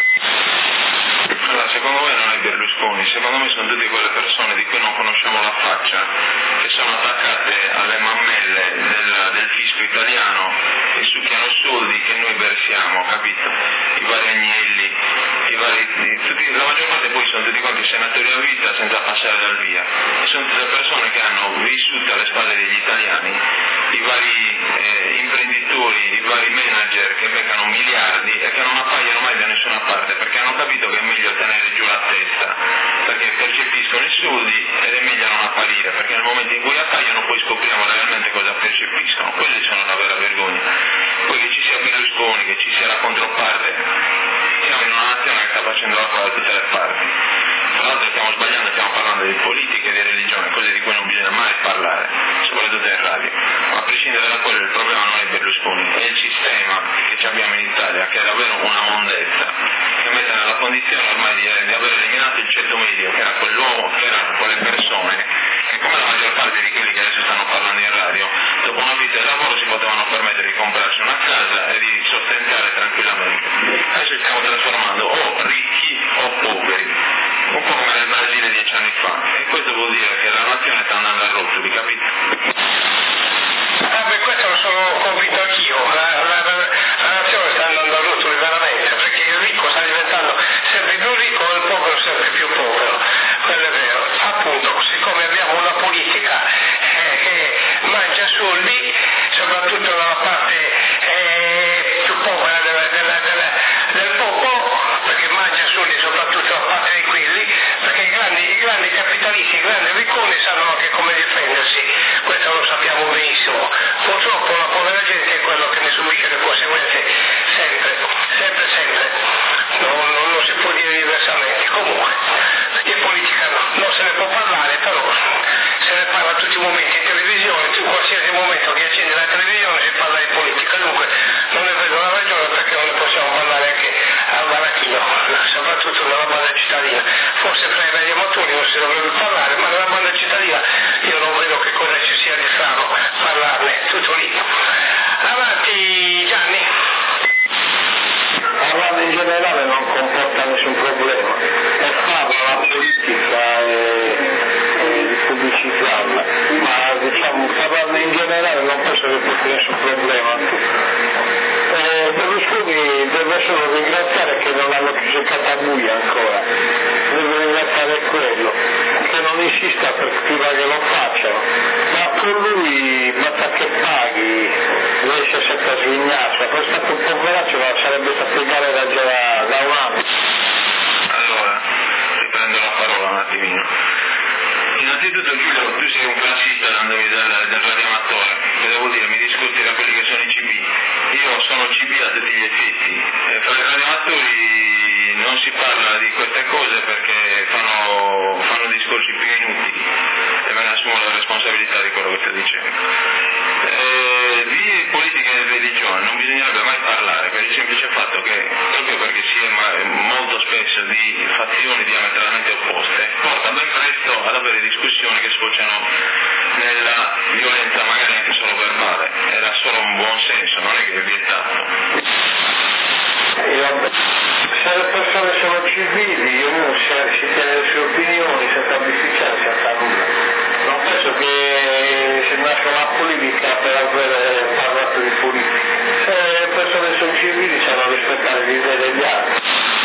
Allora, secondo me non è Berlusconi, secondo me sono tutte quelle persone di cui non conosciamo la faccia, che sono attaccate alle mammelle del fisco italiano e succhiano soldi che noi versiamo, capito? I vari Agnelli, la maggior parte poi sono tutti quanti senatori a vita senza passare dal via, e sono tutte persone che hanno vissuto alle spalle degli italiani, i vari imprenditori, i vari manager che beccano miliardi e che non appaiono mai da nessuna parte, perché hanno capito che è meglio tenere giù la testa, perché percepiscono i soldi ed è meglio non apparire, perché nel momento in cui appaiono poi scopriamo realmente cosa percepiscono. Quelle sono la vera vergogna. Poi che ci sia Berlusconi, che ci sia la controparte, siamo in una nazione che sta facendo la cosa da tutte le parti. Tra l'altro stiamo sbagliando, stiamo parlando di politica e di religione, cose di cui non bisogna mai parlare, soprattutto in radio. Ma a prescindere da quello il problema non è Berlusconi, è il sistema che abbiamo in Italia, che è davvero una mondezza, che mette nella condizione ormai di aver eliminato il ceto medio, che era quell'uomo, che erano quelle persone che, come la maggior parte di quelli che adesso stanno parlando in radio, dopo una vita di lavoro si potevano permettere di comprarsi una casa e di sostentare tranquillamente. Adesso ci stiamo trasformando o ricchi o poveri, un po' come nel Brasile 10 anni fa, e questo vuol dire che la nazione sta andando a rotoli, capito? Per questo lo sono convinto anch'io, la nazione sta andando a rotoli veramente, perché il ricco sta diventando sempre più ricco e il povero sempre più povero, quello è vero. Appunto, siccome abbiamo una politica che mangia soldi, soprattutto dalla parte più povera del popolo, perché mangia soldi soprattutto da parte di quelli, perché i grandi capitalisti, i grandi ricconi sanno anche come difendersi, questo lo sappiamo benissimo. Purtroppo la povera gente è quello che ne subisce le conseguenze sempre. Non si può dire diversamente. Comunque, di politica non se ne può parlare, però se ne parla a tutti i momenti in televisione, in qualsiasi momento che accendi la televisione si parla di politica, dunque non ne vedo la ragione perché non ne possiamo parlare anche al Marachino, soprattutto nella banda cittadina. Forse tra i radioamatori non si dovrebbe parlare, ma nella banda cittadina io non vedo che cosa ci sia di strano parlarne, tutto lì. Avanti Gianni. Parlando in generale non comporta nessun problema, e farlo la politica e il generale non posso avere nessun problema. Berlusconi deve solo ringraziare che non l'hanno chiuso in Catabuia ancora, deve ringraziare quello, che non insista prima che lo facciano, ma con lui basta che paghi, riesce sempre a svignarsi, è stato un po' verace, ma sarebbe stato in galera già da un anno. Allora, riprendo la parola un attimino. Innanzitutto Giulio, tu sei un classista dandomi del radioamatore, che devo dire, mi discuti da quelli che sono i CB. Io sono CB a tutti gli effetti. Fra i radioamatori non si parla di queste cose perché fanno discorsi più inutili e me ne assumo la responsabilità di quello che sto dicendo. Di politica e religione non bisognerebbe mai parlare per il semplice fatto che, proprio perché si è molto spesso di fazioni diametralmente opposte, porta ben presto ad avere discussioni che sfociano nella violenza magari anche solo verbale. Era solo un buon senso, non è che è vietato. Se le persone sono civili, uno si tiene le sue opinioni senza bisticciare, senza nulla. Non penso che si nasca una polemica per aver parlato di politica. Se le persone sono civili sanno rispettare le idee degli altri.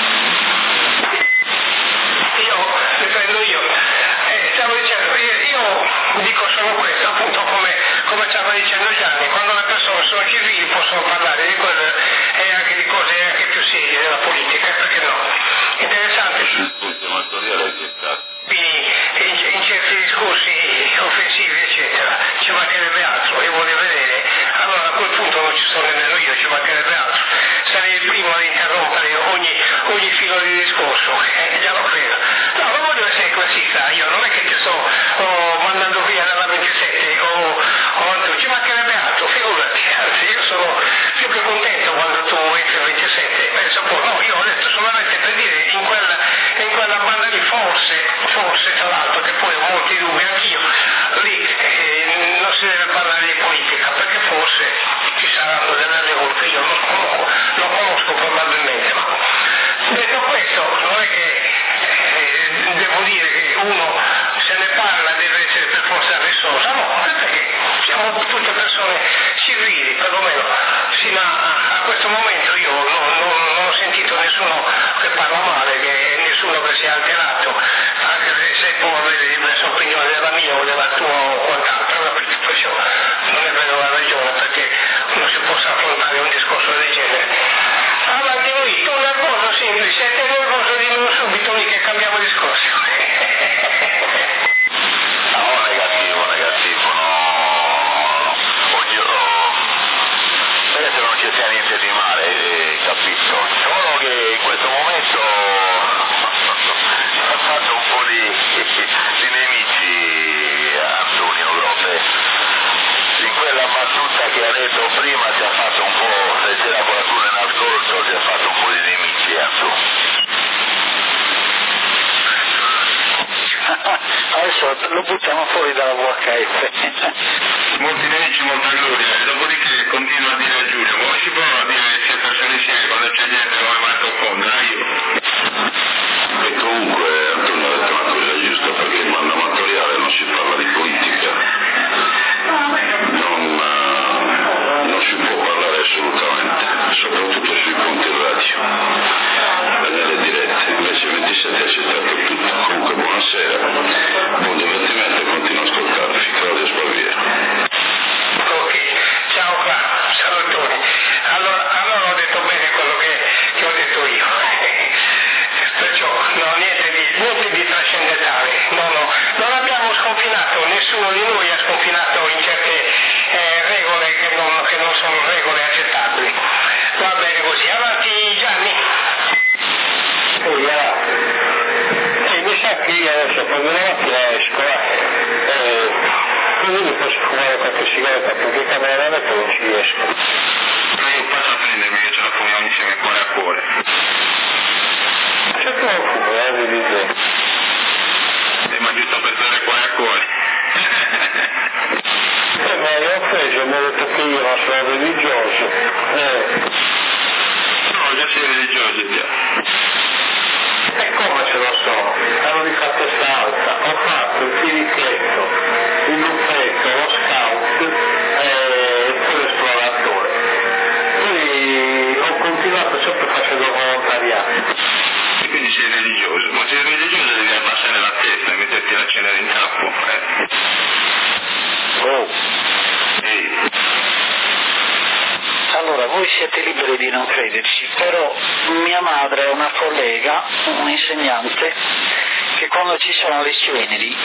Io stavo dicendo, io dico solo questo, appunto come stava dicendo Gianni, quando le persone sono civili possono parlare di quello e anche di cose anche più serie della politica, perché no? Interessante. In certi discorsi offensivi eccetera, ci mancherebbe altro, io voglio vedere, allora a quel punto non ci sono nemmeno io, ci mancherebbe altro, sarei il primo ad interrompere ogni filo di discorso, glielo credo. No, non voglio essere classista, io non è che ti sto mandando via dalla 27 o ci mancherebbe altro, figurati, anzi io sono più che contento quando tu entri al 27, penso poi, no, io ho detto solamente per dire in quella banda lì forse tra l'altro, che poi ho molti dubbi anch'io, lì non si deve parlare di politica, perché forse ci saranno delle regole che io non conosco probabilmente, ma detto questo non è che devo dire che uno se ne parla deve essere per forza risorsa, no, perché siamo tutte persone civili, perlomeno fino a questo momento io non ho sentito nessuno che parla male, nessuno che si è alterato, anche se può avere diverse opinioni della mia o della tua o quant'altro, perciò non ne vedo la ragione perché non si possa affrontare un discorso del genere. Avanti lui, tu nervoso Silvio, siete nervoso di noi subito lì che cambiamo discorso. No, negativo, no. Adesso non ci sia niente di male, capisco. Solo che in questo momento ha fatto un po' di nemici Antonio Groppe. In quella battuta che ha detto prima si è fatto un po', se c'era qualcuno in ascolto, si è fatto un po' di nemici Antonio. Adesso lo buttiamo fuori dalla VHF. Molti nemici, molta gloria, e dopodiché continua a dire a Giulio, come si può dire che si è persone insieme quando c'è gente come Marco Fonda, io? E comunque Antonio ha detto una cosa giusta, perché in banda amatoriale non si parla di politica, non si può parlare assolutamente, soprattutto sui punti radio e nelle dirette, invece 27 ha accettato tutto. Comunque buonasera, buon divertimento e continuo a ascoltarvi, Claudio Spaviero. Ok, ciao qua, salutoni. Allora ho detto bene quello che ho detto io. Perciò no, niente di trascendentale, non abbiamo sconfinato, nessuno di noi ha sconfinato in certe regole che non sono regole accettabili. Va bene così, avanti Gianni. Mi sa che io adesso quando la mattina esco, così mi posso fumare qualche sigaretta, perché camera da letto non ci riesco. Io passo a prendermi, che ce la fumiamo insieme cuore a cuore. Se tu non fumi, devi dire. Ma giusto per stare cuore a cuore. Ma io ho preso, mi ho detto che io non sono religioso. No, già sei religioso già. E come ce lo so? Ero di testa alta, ho fatto il filichetto, il luppetto, lo scout, Allora, voi siete liberi di non crederci, però mia madre è una collega, un insegnante, che quando ci sono le ceneri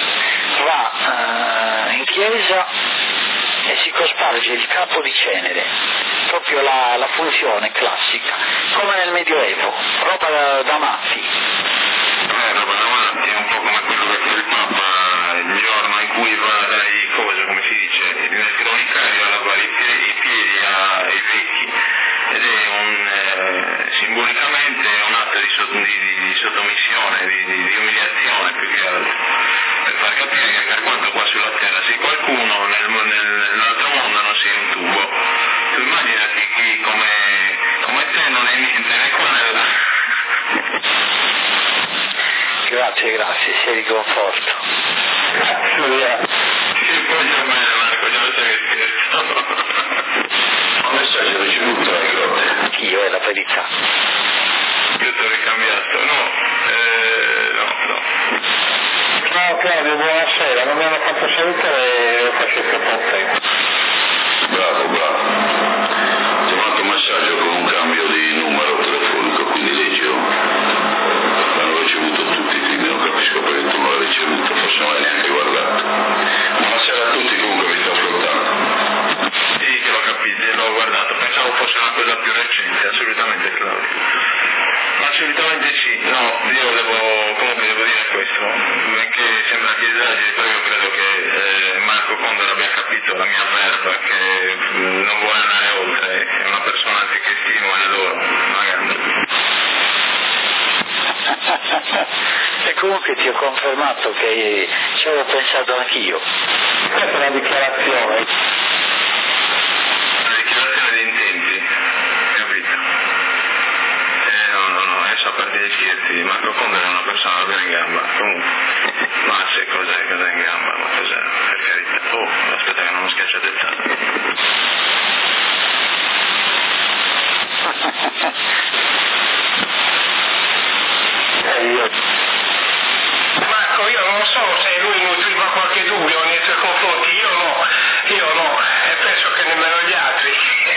va in chiesa e si cosparge il capo di cenere, proprio la funzione classica, come nel Medioevo, roba da matti. Roba da matti, è un po' come quello che fa il Papa il giorno in cui va dai cose, come si dice, nel cronicario a lavare i piedi ai vecchi, ed è simbolicamente un atto di sottomissione, di umiliazione più che altro, per far capire che per quanto qua sulla terra sei qualcuno, nell'altro mondo non sei un tubo. Tu immaginati chi come te non è niente né qua né là. Grazie, sia di conforto. Sì, poi già bene Marco, già lo sai che scherzo. Un messaggio ricevuto dai grotte. Io è la verità. Io ti ho ricambiato, no. Ciao Claudio, buonasera, non mi hanno fatto salutare, faccio il tempo. Bravo. Ti ho fatto un messaggio con un cambio di numero telefonico, quindi leggilo. L'hanno ricevuto tutti i team, non capisco perché tu non l'hai ricevuto, forse non l'hai neanche guardato. Buonasera a tutti, comunque vi sto ascoltando. Sì, che l'ho capito, l'ho guardato, pensavo fosse una cosa più recente, assolutamente Claudio. Assolutamente sì, no, io devo dire questo, benché sembra che esageri, però io credo che Marco Condor abbia capito la mia verba, che non vuole andare oltre, è una persona che stimo e adoro, magari. E comunque ti ho confermato che ci avevo pensato anch'io. Questa è una dichiarazione. Una dichiarazione di intenti, capito? No, adesso a parte gli scherzi, Marco Condor è una persona bene in gamba, comunque, ma se cos'è in gamba, ma cos'è, per carità, aspetta che non mi schiaccia dettato. Marco, io non so se lui nutriva qualche dubbio nei tuoi confronti, io no, e penso che nemmeno gli altri.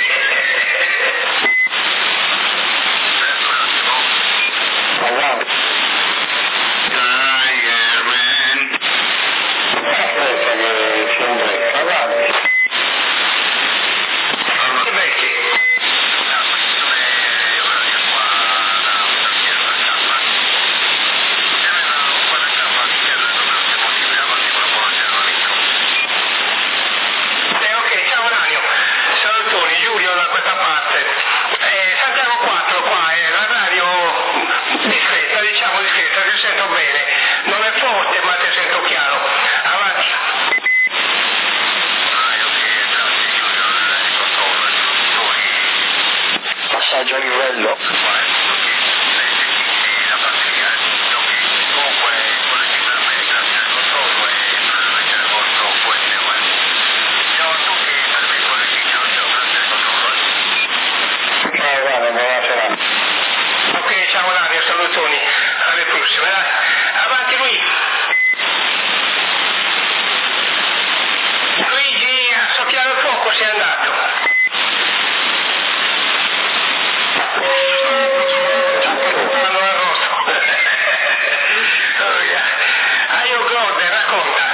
Passaggio a livello. Ok, ciao Dario, salutoni, alle prossime, dai. Avanti Luigi, a soffiare il fuoco sei andato. Allora rosso. Io Gorde, racconta.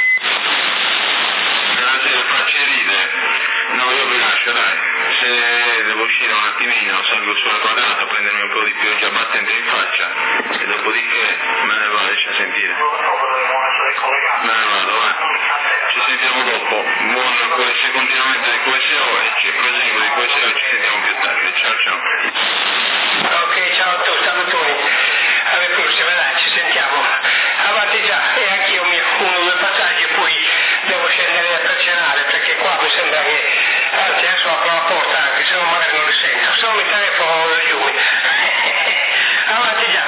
Grazie, facci ridere. No, io vi lascio, dai. Se devo uscire un attimino, salgo sulla quadrata a prendermi un po' di pioggia battente in faccia e dopodiché me ne vado, lascia sentire. Me ne vado, va. Ci sentiamo dopo. Buon QS continuamente di QSO e ci proseguo di QSO e ci sentiamo più tardi. Ciao. Ok, ciao a tutti, salutoni. Alle prossime, dai, ci sentiamo. Avanti già, e anch'io uno o due passaggi e poi devo scendere per cenare perché qua mi sembra che, anzi adesso apro la porta anche se no magari non li sento, se no mi telefono giù. Avanti già.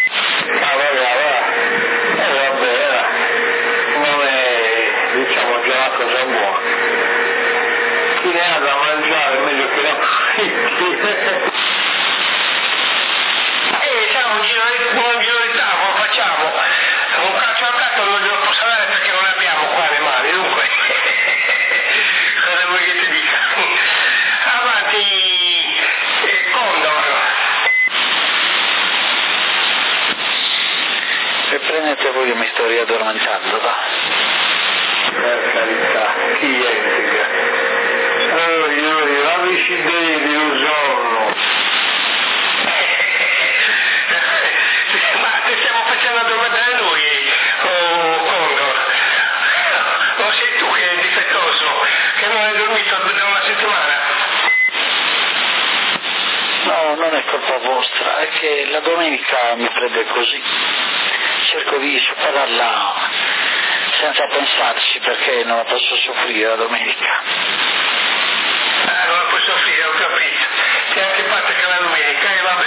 Diciamo già una cosa buona. Chi ne ha da mangiare è meglio che ne approfitti. C'è un giro di tavolo, facciamo. Un calcio al gatto non glielo posso dare perché non abbiamo qua le mani, dunque. Cosa vuoi che ti dica? Avanti. niente, poi io mi sto riaddormentando, va. Per carità, chi è? Io amici dei un giorno. Ma ti stiamo facendo addormentare noi, Condor? O sei tu che è difettoso, che non hai dormito da una settimana? No, non è colpa vostra, è che la domenica mi prende così. Cerco di superarla senza pensarci, perché non la posso soffrire la domenica. Non la puoi soffrire, ho capito. Ti è anche fatto che la domenica, vabbè.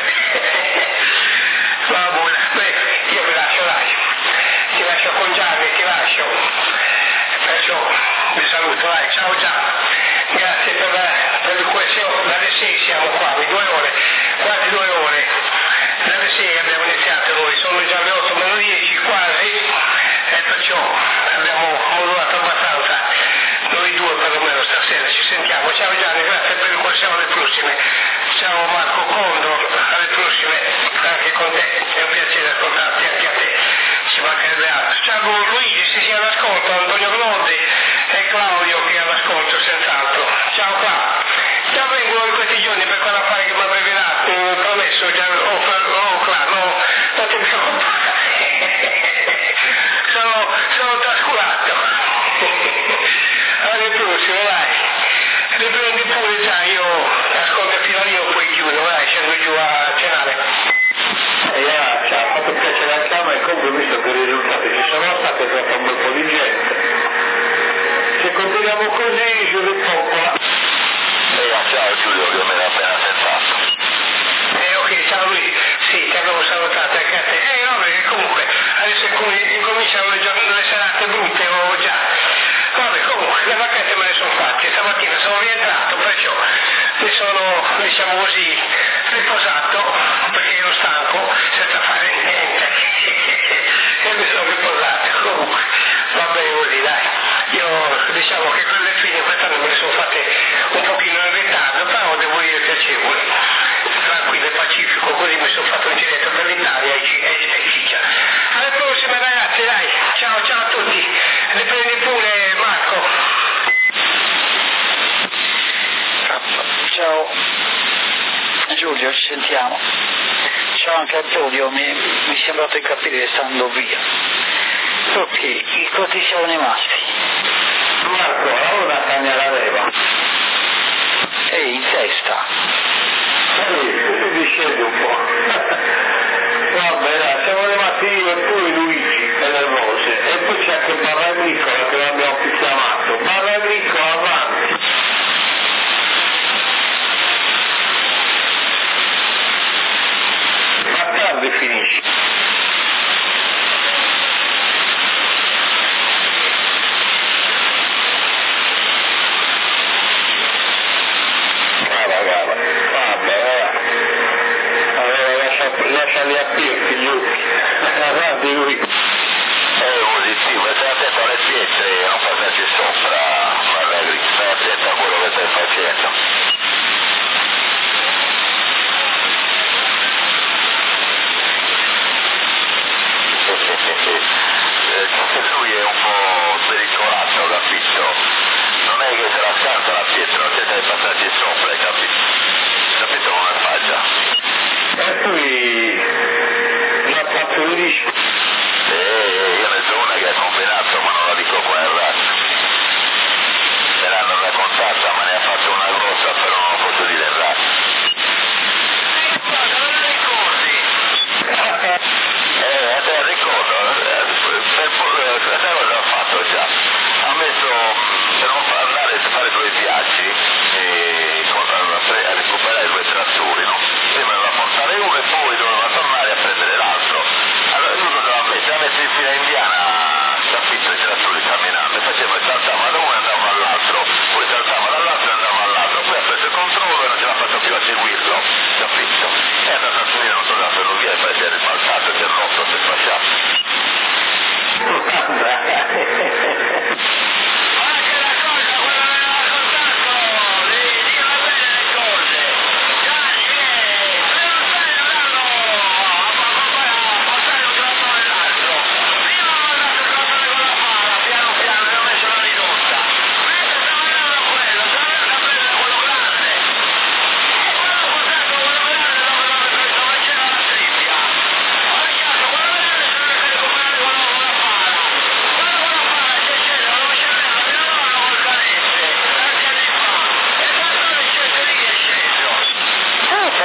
Va buona, beh, io vi lascio, dai. Ti lascio con Gianni, ti lascio. Perciò vi saluto, dai, ciao Gianni. Grazie per questo, dalle 6 siamo qua, 2 ore, quasi 2 ore. Dalle 6 abbiamo iniziato noi, sono già le 8 meno 10 quasi, e perciò abbiamo modulato abbastanza, noi due perlomeno stasera, ci sentiamo. Ciao Gianni, grazie per il cuore, siamo alle prossime. Ciao Marco Condor, alle prossime, anche con te, è un piacere ascoltarti anche a te, ci mancherebbe altro. Ciao Luigi, si sia all'ascolto, Antonio Gloddi e Claudio che è all'ascolto senz'altro. Ciao Claudio. Già vengo in questi giorni per quella fare che mi avrai promesso, già, Claudio, non ti preoccupare. Sono trascurato. Alle prossime, dai. Riprendi pure già, io ascolto fino a lì o poi chiudo, dai, scendo giù a cenare. Ci ha fatto piacere anche a me, e comunque visto che i risultati ci sono stati, è stato un bel po' di gente. Se continuiamo così, ci ripoppola. Ciao Giulio, che me l'ha appena sentato. Ok, ciao Luigi. Sì, ti avevo salutato anche a te. Vabbè, comunque, adesso incominciano le serate brutte o già. Vabbè, comunque, le vacanze me le sono fatte. Stamattina sono rientrato, perciò mi sono, diciamo così, riposato, perché ero stanco, senza fare niente. E mi sono riposato. Comunque, va bene così, dai. Io diciamo che quelle fine quest'anno me le sono fatte un pochino in ritardo, però devo dire piacevole, tranquillo e pacifico, così mi sono fatto un giretto per l'Italia e ciccia. Alle prossime ragazzi, dai, ciao a tutti, riprendi pure Marco. Ciao Giulio, ci sentiamo. Ciao anche Antonio, mi sembra di capire che sta andando via. Ok, in quanti siamo rimasti? Marco, una cagna l'aveva. In testa. Sì, scende un po'. Vabbè, dai, siamo rimasti io e tu e Luigi e le rose. E poi c'è anche Barra Agricola che l'abbiamo più chiamato. Barra Agricola, avanti. Ma tardi finisci. Lasciali aperti gli occhi, avanti lui. Così sì, ma stai attento alle pietre, non passarci sopra, Maragri, stai attento a quello che stai facendo. Lui è un po' pericolato, capito? Non è che se la scarta la pietra, non ti stai passarci sopra, hai capito? Capito come faccia? E poi la fatto dici. Io ne so una che ha combinato, ma non la dico qua in razza. Me l'hanno raccontata, ma ne ha fatto una grossa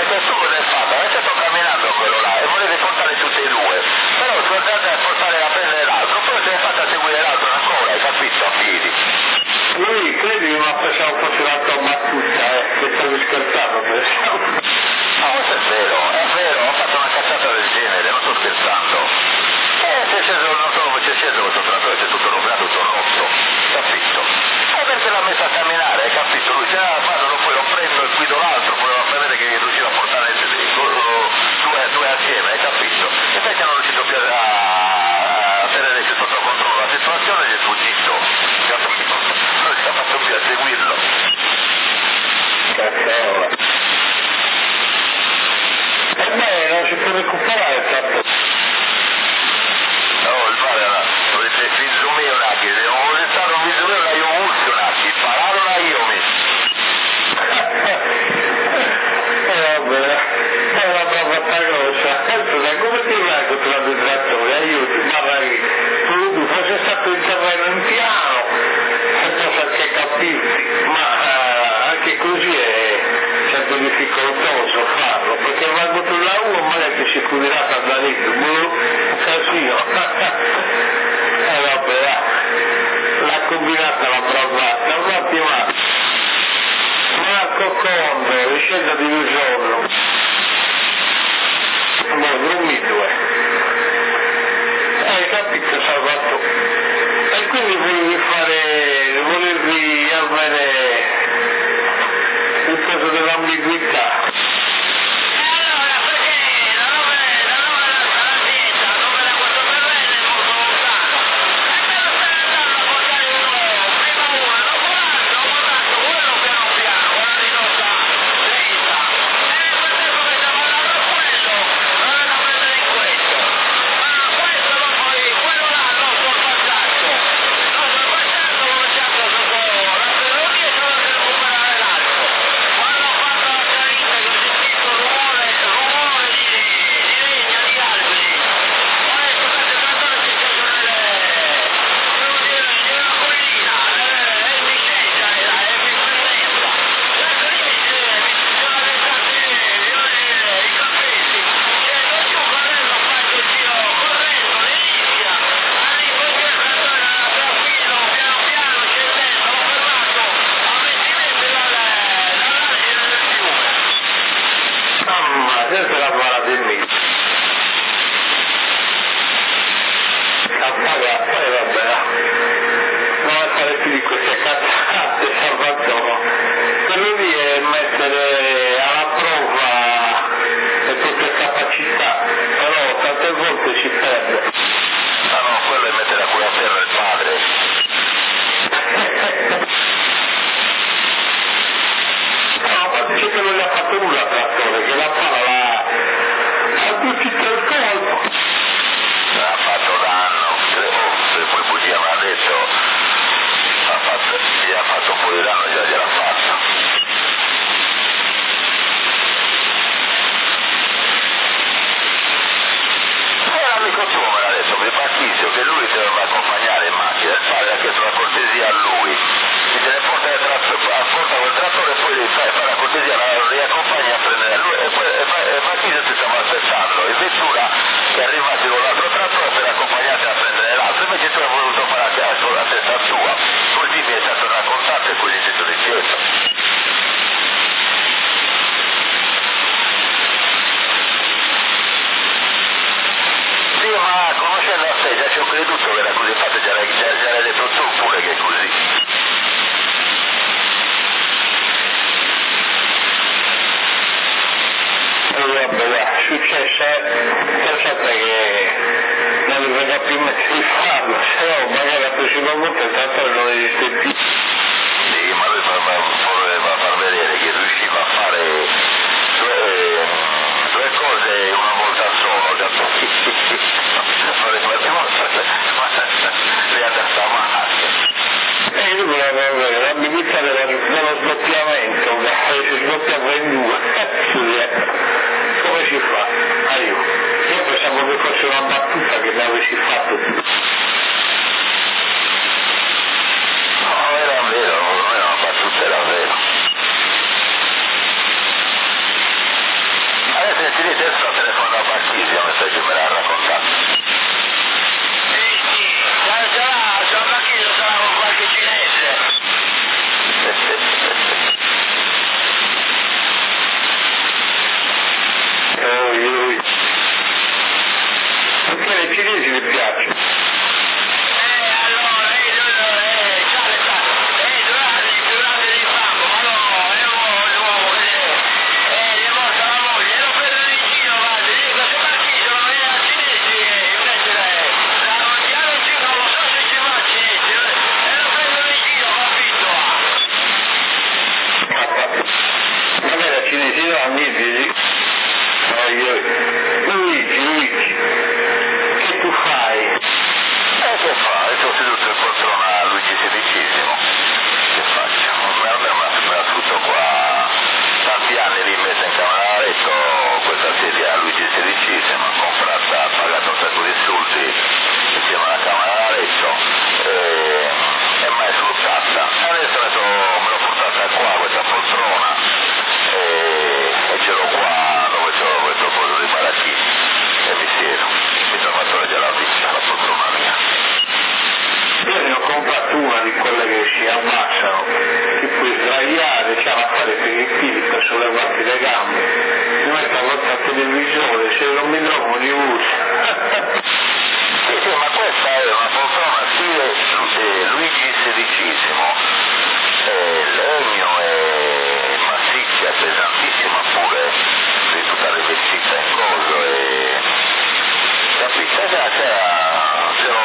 perché tu cosa hai fatto? Avete stato camminando quello là e volete portare tutti e due, però scordate a portare a prendere l'altro, poi sei fatta a seguire l'altro ancora, hai capito, a piedi. Lui credi che mi ha pensato fosse un'altra battuta, che stavi scherzando, pensavo. No, questo è vero, ho fatto una cazzata del genere, non sto scherzando. C'è sceso, non so come c'è sceso questo trattore, c'è tutto rovinato, tutto rotto, capito? Perché l'ha messo a camminare, hai capito? Lui diceva, guarda, poi lo prendo e guido l'altro, poi va a vedere che riusciva a portare due assieme, hai capito? Invece non riuscito più a tenere sotto controllo la situazione e gli è fuggito, capito? Non si è fatto più a seguirlo. Cazzarola. E beh, non si può recuperare tanto. No, guarda, volete finzumionati, devo stare un finzumionati, io funzionati, pararono io mi. Vabbè, è una brava grossa. Adesso, come ti vai con la trattore? Aiuto, magari tu fosse stato il terreno in piano, posso anche capirti, ma anche così è sempre difficoltoso farlo, perché vado tu là uno magari si curerà per andare lì, un casino. Vabbè, l'ha combinata la bravata, un attimo. Marco Condo, riscenda di Lusorno. No, Grumi 2. Hai capito, Salvatore? E quindi volevi avere il peso dell'ambiguità. Questa è la buona di me. Poi vabbè, non a fare più di queste cazzate, Salvatore. Quello lì è mettere alla prova le proprie capacità, però tante volte si perde. Ah no, quello è mettere a cura a terra il padre. No, ma dice che non gli ha fatto nulla trattore, che la palla ha tutti il colpo. Ha fatto danno, se poi bugia mi ha detto, gli ha fatto un po' di danno, già gliel'ha fatto. L'amico suo me l'ha detto, mi fa Chisio, che lui doveva accompagnare in macchina, il padre ha chiesto la cortesia a lui, dice ne porta quel trattore e poi fa la cortesia, la riaccompagna a prendere lui e Chisio si stava aspettando, in vettura che arrivati con l'altro trattore per accompagnarti a prendere l'altro, invece tu hai voluto fare a testa tua, così mi è stato raccontato e così ti sono chiesto. Sì, ma conoscendo a te già ci ho creduto che era così, infatti già l'hai detto tu pure che è così. Vabbè, successo, pensate che non mi venga più mettere di farlo, se no magari la prossima volta il trattore non esiste più. Sì, ma lui voleva far vedere che riusciva a fare due cose una volta solo, le adatta male. E lui voleva avere l'ambiguità dello sdoppiamento, che si sdoppiava in due. Come si fa? Aiuto. Io pensavo che fosse una battuta che mi avessi fatto tu. No, era vero, non era una battuta, era vero. specie me l'ha raccontato. Sì, la macchina sarà con qualche cinese. Perché ai cinesi le piace? Allora, durante il fango, ma no, è un uomo che gli è morta la moglie, lo prendono in giro, guarda, queste macchine sono a cinesi, invece la mondiale non lo so se ci va a cinesi, e lo prendono in giro, capito? Magari a cinesi no, niente. Luigi, che tu fai? Che fa? Io sono seduto in poltrona a Luigi XVI. Che faccio? Me la sfrutto qua tanti anni lì messa in camera da letto, questa sedia a Luigi XVI, comprata, pagato un sacco di soldi insieme alla camera da letto e mai sfruttata. Adesso me l'ho portata qua, questa poltrona, e ce l'ho qua dove c'ho questo coso di baracchini e mi siedo. Mi sono fatto le gelati, la poltrona mia. Io ne ho comprato una di quelle che si ammassano, ti puoi sdraiare, c'ha la fare per i piedi per sollevarti le gambe, mi metto a guardare la televisione, se non mi trovo di uso. Sì, ma questa è una poltrona stile Luigi XVI, legno e massiccia, pesantissima pure, di tutta rivestita in coso e capito? C'ero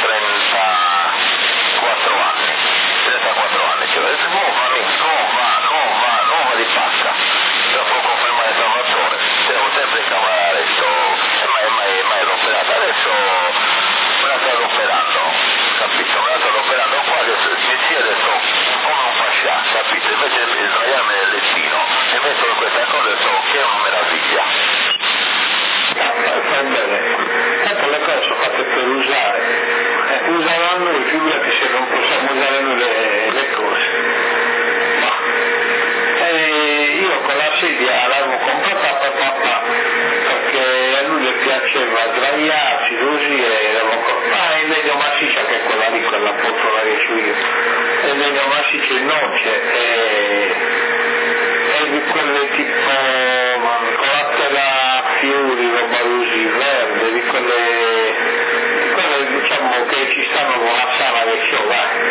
34 anni, cioè nuova di pacca, dopo confermare Salvatore, tenevo sempre in camera da letto e mai l'ho operata, adesso me la sto operando, capito? Me la sto operando qua che mi siede sto come un fascia, capito? Invece di sdraiarmi nel lettino mi metto in questa cosa e so che è una meraviglia. Fai bene, tanto le cose sono fatte per usare, usano noi, figurati se non possiamo usare noi le cose. Io con la sedia l'avevo comprata per papà, perché a lui le piaceva sdraiarsi così e l'avevo comprata, è meglio massiccia che quella lì, quella poltrona che c'ho io, è meglio massiccia in noce, e di quelle tipo con la tela fiori, roba così, verde, di quelle diciamo che ci stanno con la sala che c'ho,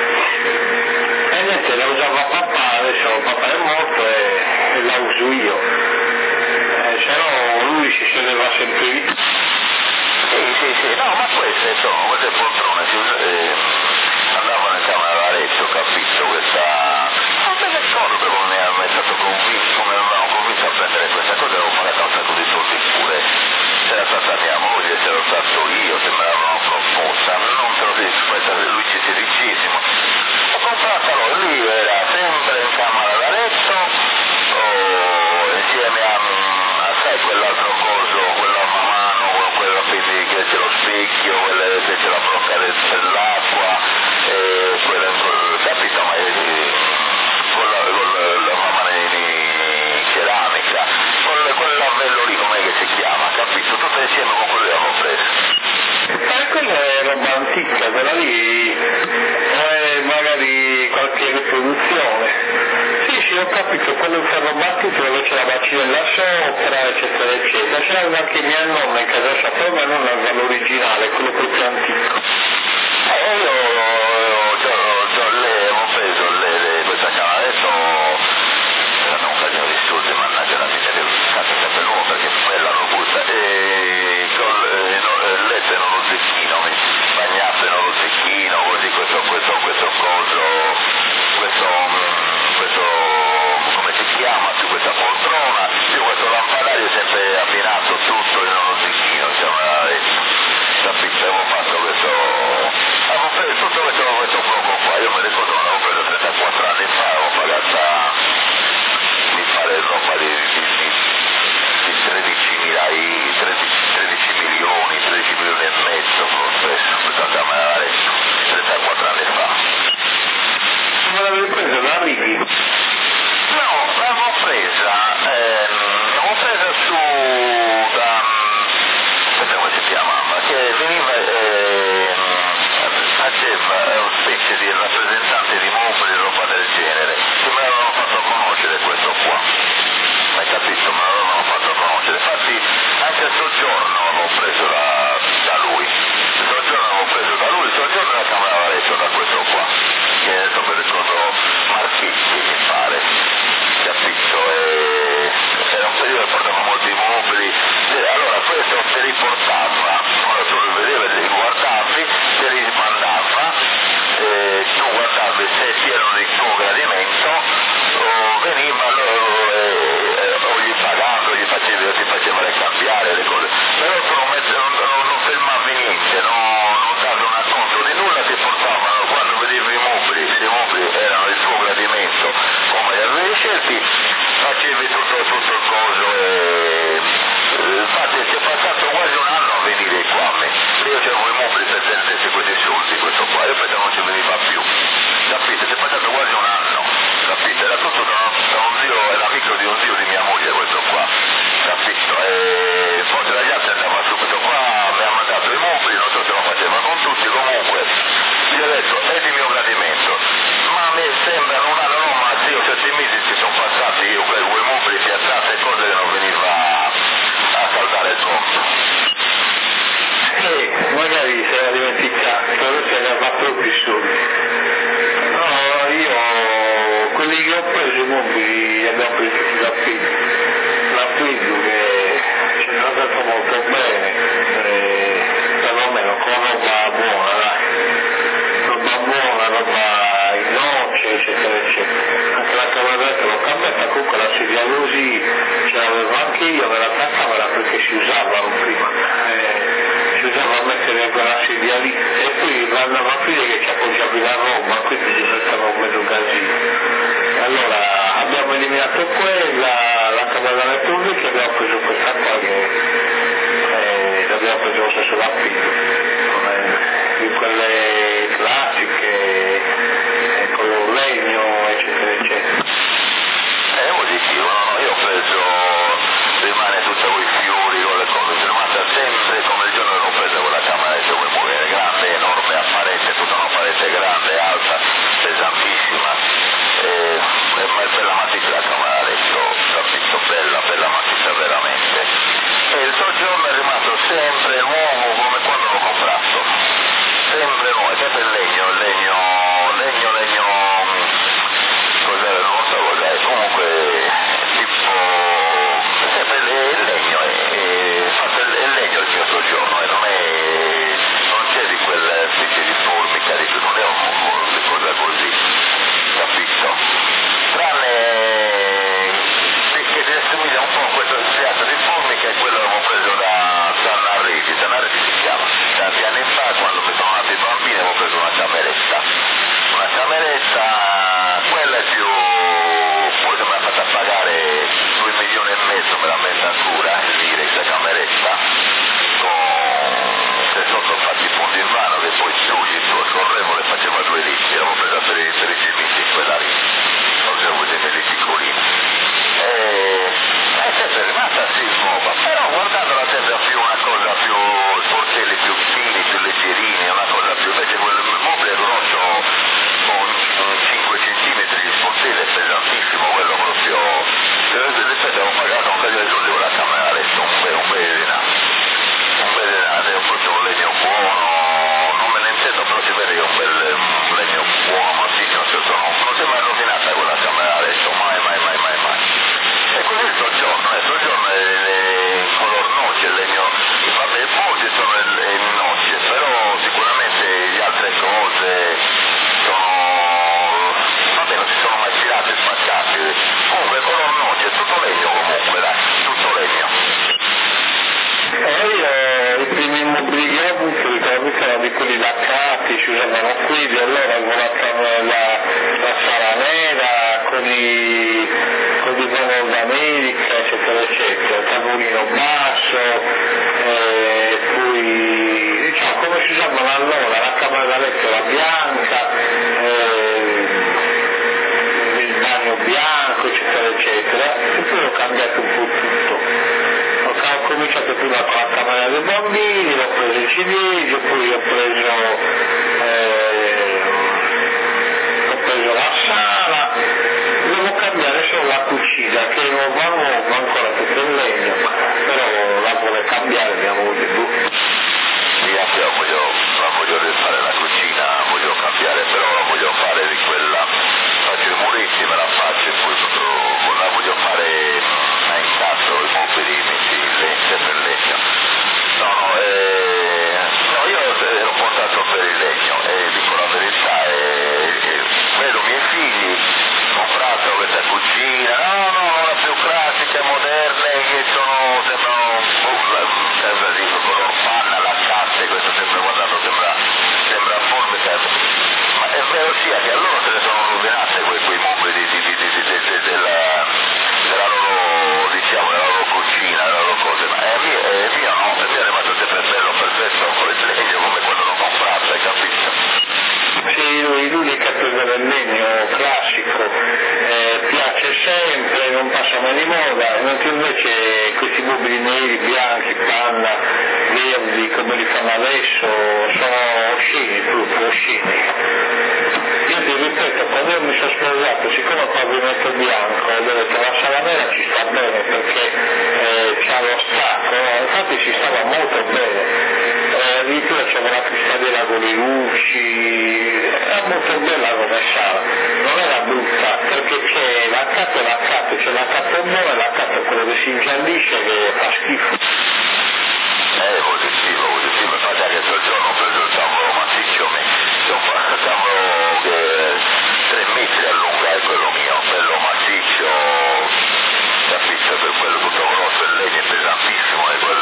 e niente, la usava papà, adesso papà è morto e la uso io, se no lui si sedeva sempre lì. Sì, no, ma queste poltrone andavano in camera da letto, capito? Non me ne ricordo come mi è stato convinto, come avevamo convinto a prendere questa cosa, avevo pagato un sacco di soldi pure, c'era stata mia moglie, c'ero stato io, se me l'avevano proposta, non te lo dico, questa è Luigi XVI, ho comprato lui era sempre in camera da letto, insieme a sai quell'altro coso, quella mano, quella che c'è lo specchio, quella che c'è la brocca dell'acqua, quella, capito, ma con la mamma in ceramica, quell'avello lì, com'è che si chiama, capito? Tutto insieme con quello che avevo preso. Quella è roba antica, quella lì è magari qualche riproduzione. Sì, ho capito, quello in ferro battito dove c'è la bacinella sopra, eccetera, eccetera. C'era anche mia nonna in casa sua, però mia nonna è l'originale, quello proprio antico. Io ho preso questa camera adesso, non faccio di soldi, mannaggia la miseria, cazzo sempre nuovo perché è la robusta, e con il letto in uno zecchino, mi bagnato in uno zecchino, così questo come si chiama, su questa poltrona, io questo lampadario sempre abbinato tutto in uno zecchino, capito? Avevo fatto avevo preso tutto questo poco qua, io mi ricordo che avevo preso 34 anni fa, avevo pagato mi pare roba di 13 milioni e mezzo, spesso, questa camera da letto, 34 anni fa. Ma l'avevi presa da Righi? No, l'avevo presa su da... Aspetta, che si usavano prima, si usava a mettere quella sedia lì e poi andava a finire che ci appoggiavi la roba, quindi diventava un mezzo casino. Allora abbiamo eliminato quella, la camera da letto invece abbiamo preso questa qua che l'abbiamo preso lo stesso d'affitto, di quelle classiche, con lo legno, eccetera, eccetera. È positivo, no? Io ho preso, rimane tutto con i fiori, con le cose, è rimasta sempre come il giorno che l'ho presa con la camera da come muovere, grande, enorme, apparente, tutta una parete grande, alta, pesantissima, è bella massiccia la camera da letto, capito, bella massiccia veramente. E il soggiorno è rimasto sempre nuovo come quando l'ho comprato, sempre nuovo, sempre il legno, cos'è, non so cos'è, comunque tipo, sempre il legno, fatto il legno il mio soggiorno, non c'è di quel specie di formica, non è una cosa così, capito? Tranne che si assomiglia un po' a questo spiazzo di formica e quello che avevo preso da Sanarriti si chiama, tanti anni fa quando mi sono nati i bambini avevo preso una cameretta, quella è più, poi se me l'ha fatta pagare 2,5 milioni, me l'ha messa ancora in lire questa cameretta, che sotto fatti i punti in mano che poi giù correvo le faceva 2 litri, l'avevo presa per i gemiti quella lì, non so voi dei piccolini. È sempre rimasta sì nuova, però guardandola sembra più una cosa più sportelli più fini, più leggerini, una cosa più, invece quel mobile grosso con 5 centimetri di sportello è pesantissimo, quello proprio, ripeto, avevo pagato un paio di soldi con la camera da letto, un bel denaro, ho preso un legno buono, non me ne intendo, però si vede che è un legno buono, massiccio, non si è mai rovinata quella camera da letto, mai. E così il soggiorno è in color noce, il legno, vabbè, molti sono in noce, però sicuramente le altre cose vabbè, non si sono mai tirate e spaccate, comunque color noce, tutto legno comunque, dai, tutto legno. I primi immobili che ho avuto, ricordo che erano di quelli laccati, si usavano qui, allora lavoravano la sala nera con i volo d'America, eccetera, eccetera, tavolino basso, poi diciamo come si usavano allora, la camera da letto era bianca, il bagno bianco, eccetera, eccetera, e poi ho cambiato un po' tutto. Ho cominciato prima con la camera dei bambini, ho preso il ciliegio, poi ho preso la sala, devo cambiare solo la cucina che è nuova ancora tutto in legno, però la vuole cambiare, abbiamo avuto Sì, anche io voglio rifare la cucina, voglio cambiare, però la voglio fare di quella, faccio i muretti, me la faccio e poi la voglio fare a incasso, i mobili messi sempre in legno. No, io ero portato per il legno e dico la verità, vedo i miei figli, ho comprato questa cucina, no, la più classica, moderne, che sembrano color panna, laccate, questo sembra, guardando, sembra formica, ma è vero sia che a loro se ne sono rovinate quei mobili della loro, diciamo, della loro cucina, della loro cosa, ma è mio no, è rimasto sempre bello, perfetto, con il legno come quando l'ho comprato, hai capito? Sì, lui che ha preso del legno classico, piace sempre, non passa mai di moda, mentre invece questi mobili neri, bianchi, panna, verdi, come li fanno adesso, sono osceni, proprio osceni. Io ti ripeto, quando io mi sono sposato, siccome il pavimento bianco, ho detto la sala nera ci sta bene perché c'ha lo stacco, infatti si stava molto bene. Addirittura c'era una cristallera con le luci, era molto bella come sala, non era brutta perché c'è l'accato, c'è l'accato buono e l'accato quello che si ingiallisce che fa schifo. Positivo, infatti anche quel giorno ho preso il tavolo massiccio, il tavolo che 3 metri a lunga è quello mio, bello massiccio, capito, per quello tutto grosso, il legno è pesantissimo, è quello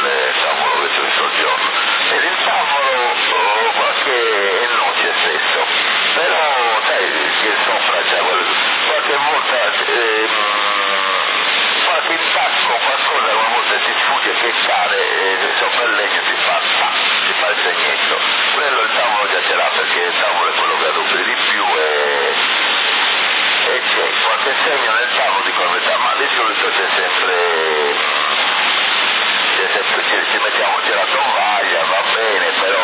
con qualcosa come molte si sfugge che cade sopra il legno si fa il segnetto. Quello il tavolo già ce l'ha perché il tavolo è quello che adopri di più e c'è qualche segno nel tavolo di corretta, ma di solito c'è sempre ci mettiamo la tovaglia, va bene, però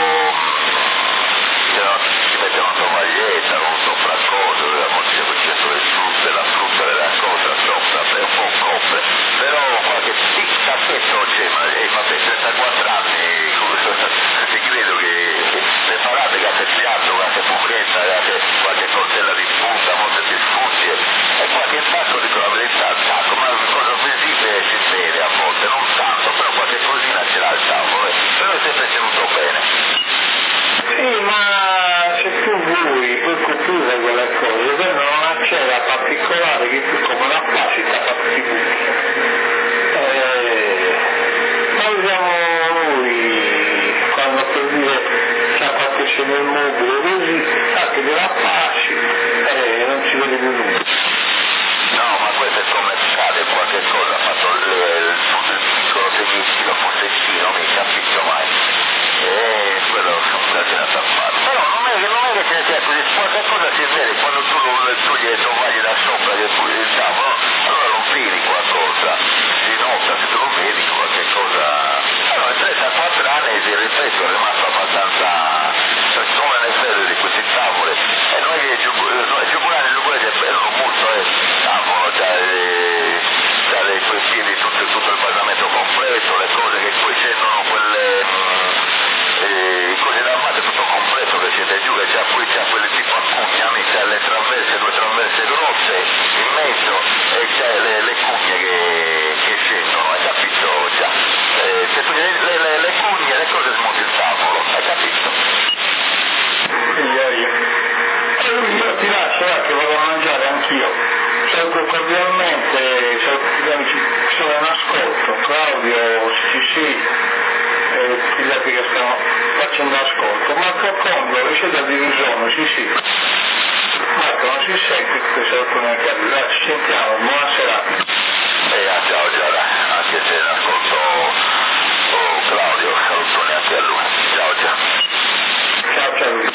ci mettiamo una tovaglietta con sopra cosa, la frutta della cosa sopra, è un po' copre, però qualche sacchetto c'è, ma vabbè, 34 anni, ti credo che le parate che ha piatto, qualche pupetta, qualche coltella di punta, molte si sfugge, e qualche sacco, dico la verità, sacco, ma cosa visibile si vede a volte, non tanto, però qualche cosina ce l'ha il tavolo, però è sempre tenuto bene. Sì, ma se tu vuoi coprire quelle cose, per non c'è la particolare che tu come una plastica fa tutti i buchi. Ma usiamo noi, quando per dire c'è qualche segno immobile così, anche della plastica, non si vede più nulla. No, ma questo è come scade qualche cosa, ha fatto il piccolo segnissimo, fossettino, mi capisco mai. Quello non ce la sa fare. Però non è che ce ne sia così, qualche cosa si vede quando tu togli le tovaglie da sopra che poi il tavolo, allora lo vedi qualcosa, si nota, se tu lo vedi qualche cosa. Allora in 34 anni, ti ripeto, è rimasto abbastanza come nel bello di questi tavoli. E noi che giugulani erano molto tavolo, c'ha dei piedi tutto il basamento completo, le cose che poi scendono quelle cose da mare tutto completo che siete giù, che c'ha quelle tipo a cugne, c'ha le traverse, due traverse grosse in mezzo e c'ha le cugne che scendono, hai capito già? Se tu le cugne, le cose smonti il tavolo, hai capito? Io ti lascio che vado a mangiare anch'io. Saluto cordialmente, tutti gli amici che sono in ascolto, Claudio, sì, tutti gli altri che stanno facendo ascolto. Marco Condo, riceve di Risone, sì. Marco, non si sente che salutano anche a lui. Ci sentiamo, buona serata. Ciao Giada, anche se l'ascolto Claudio, salutone anche a lui. Ciao. Ciao.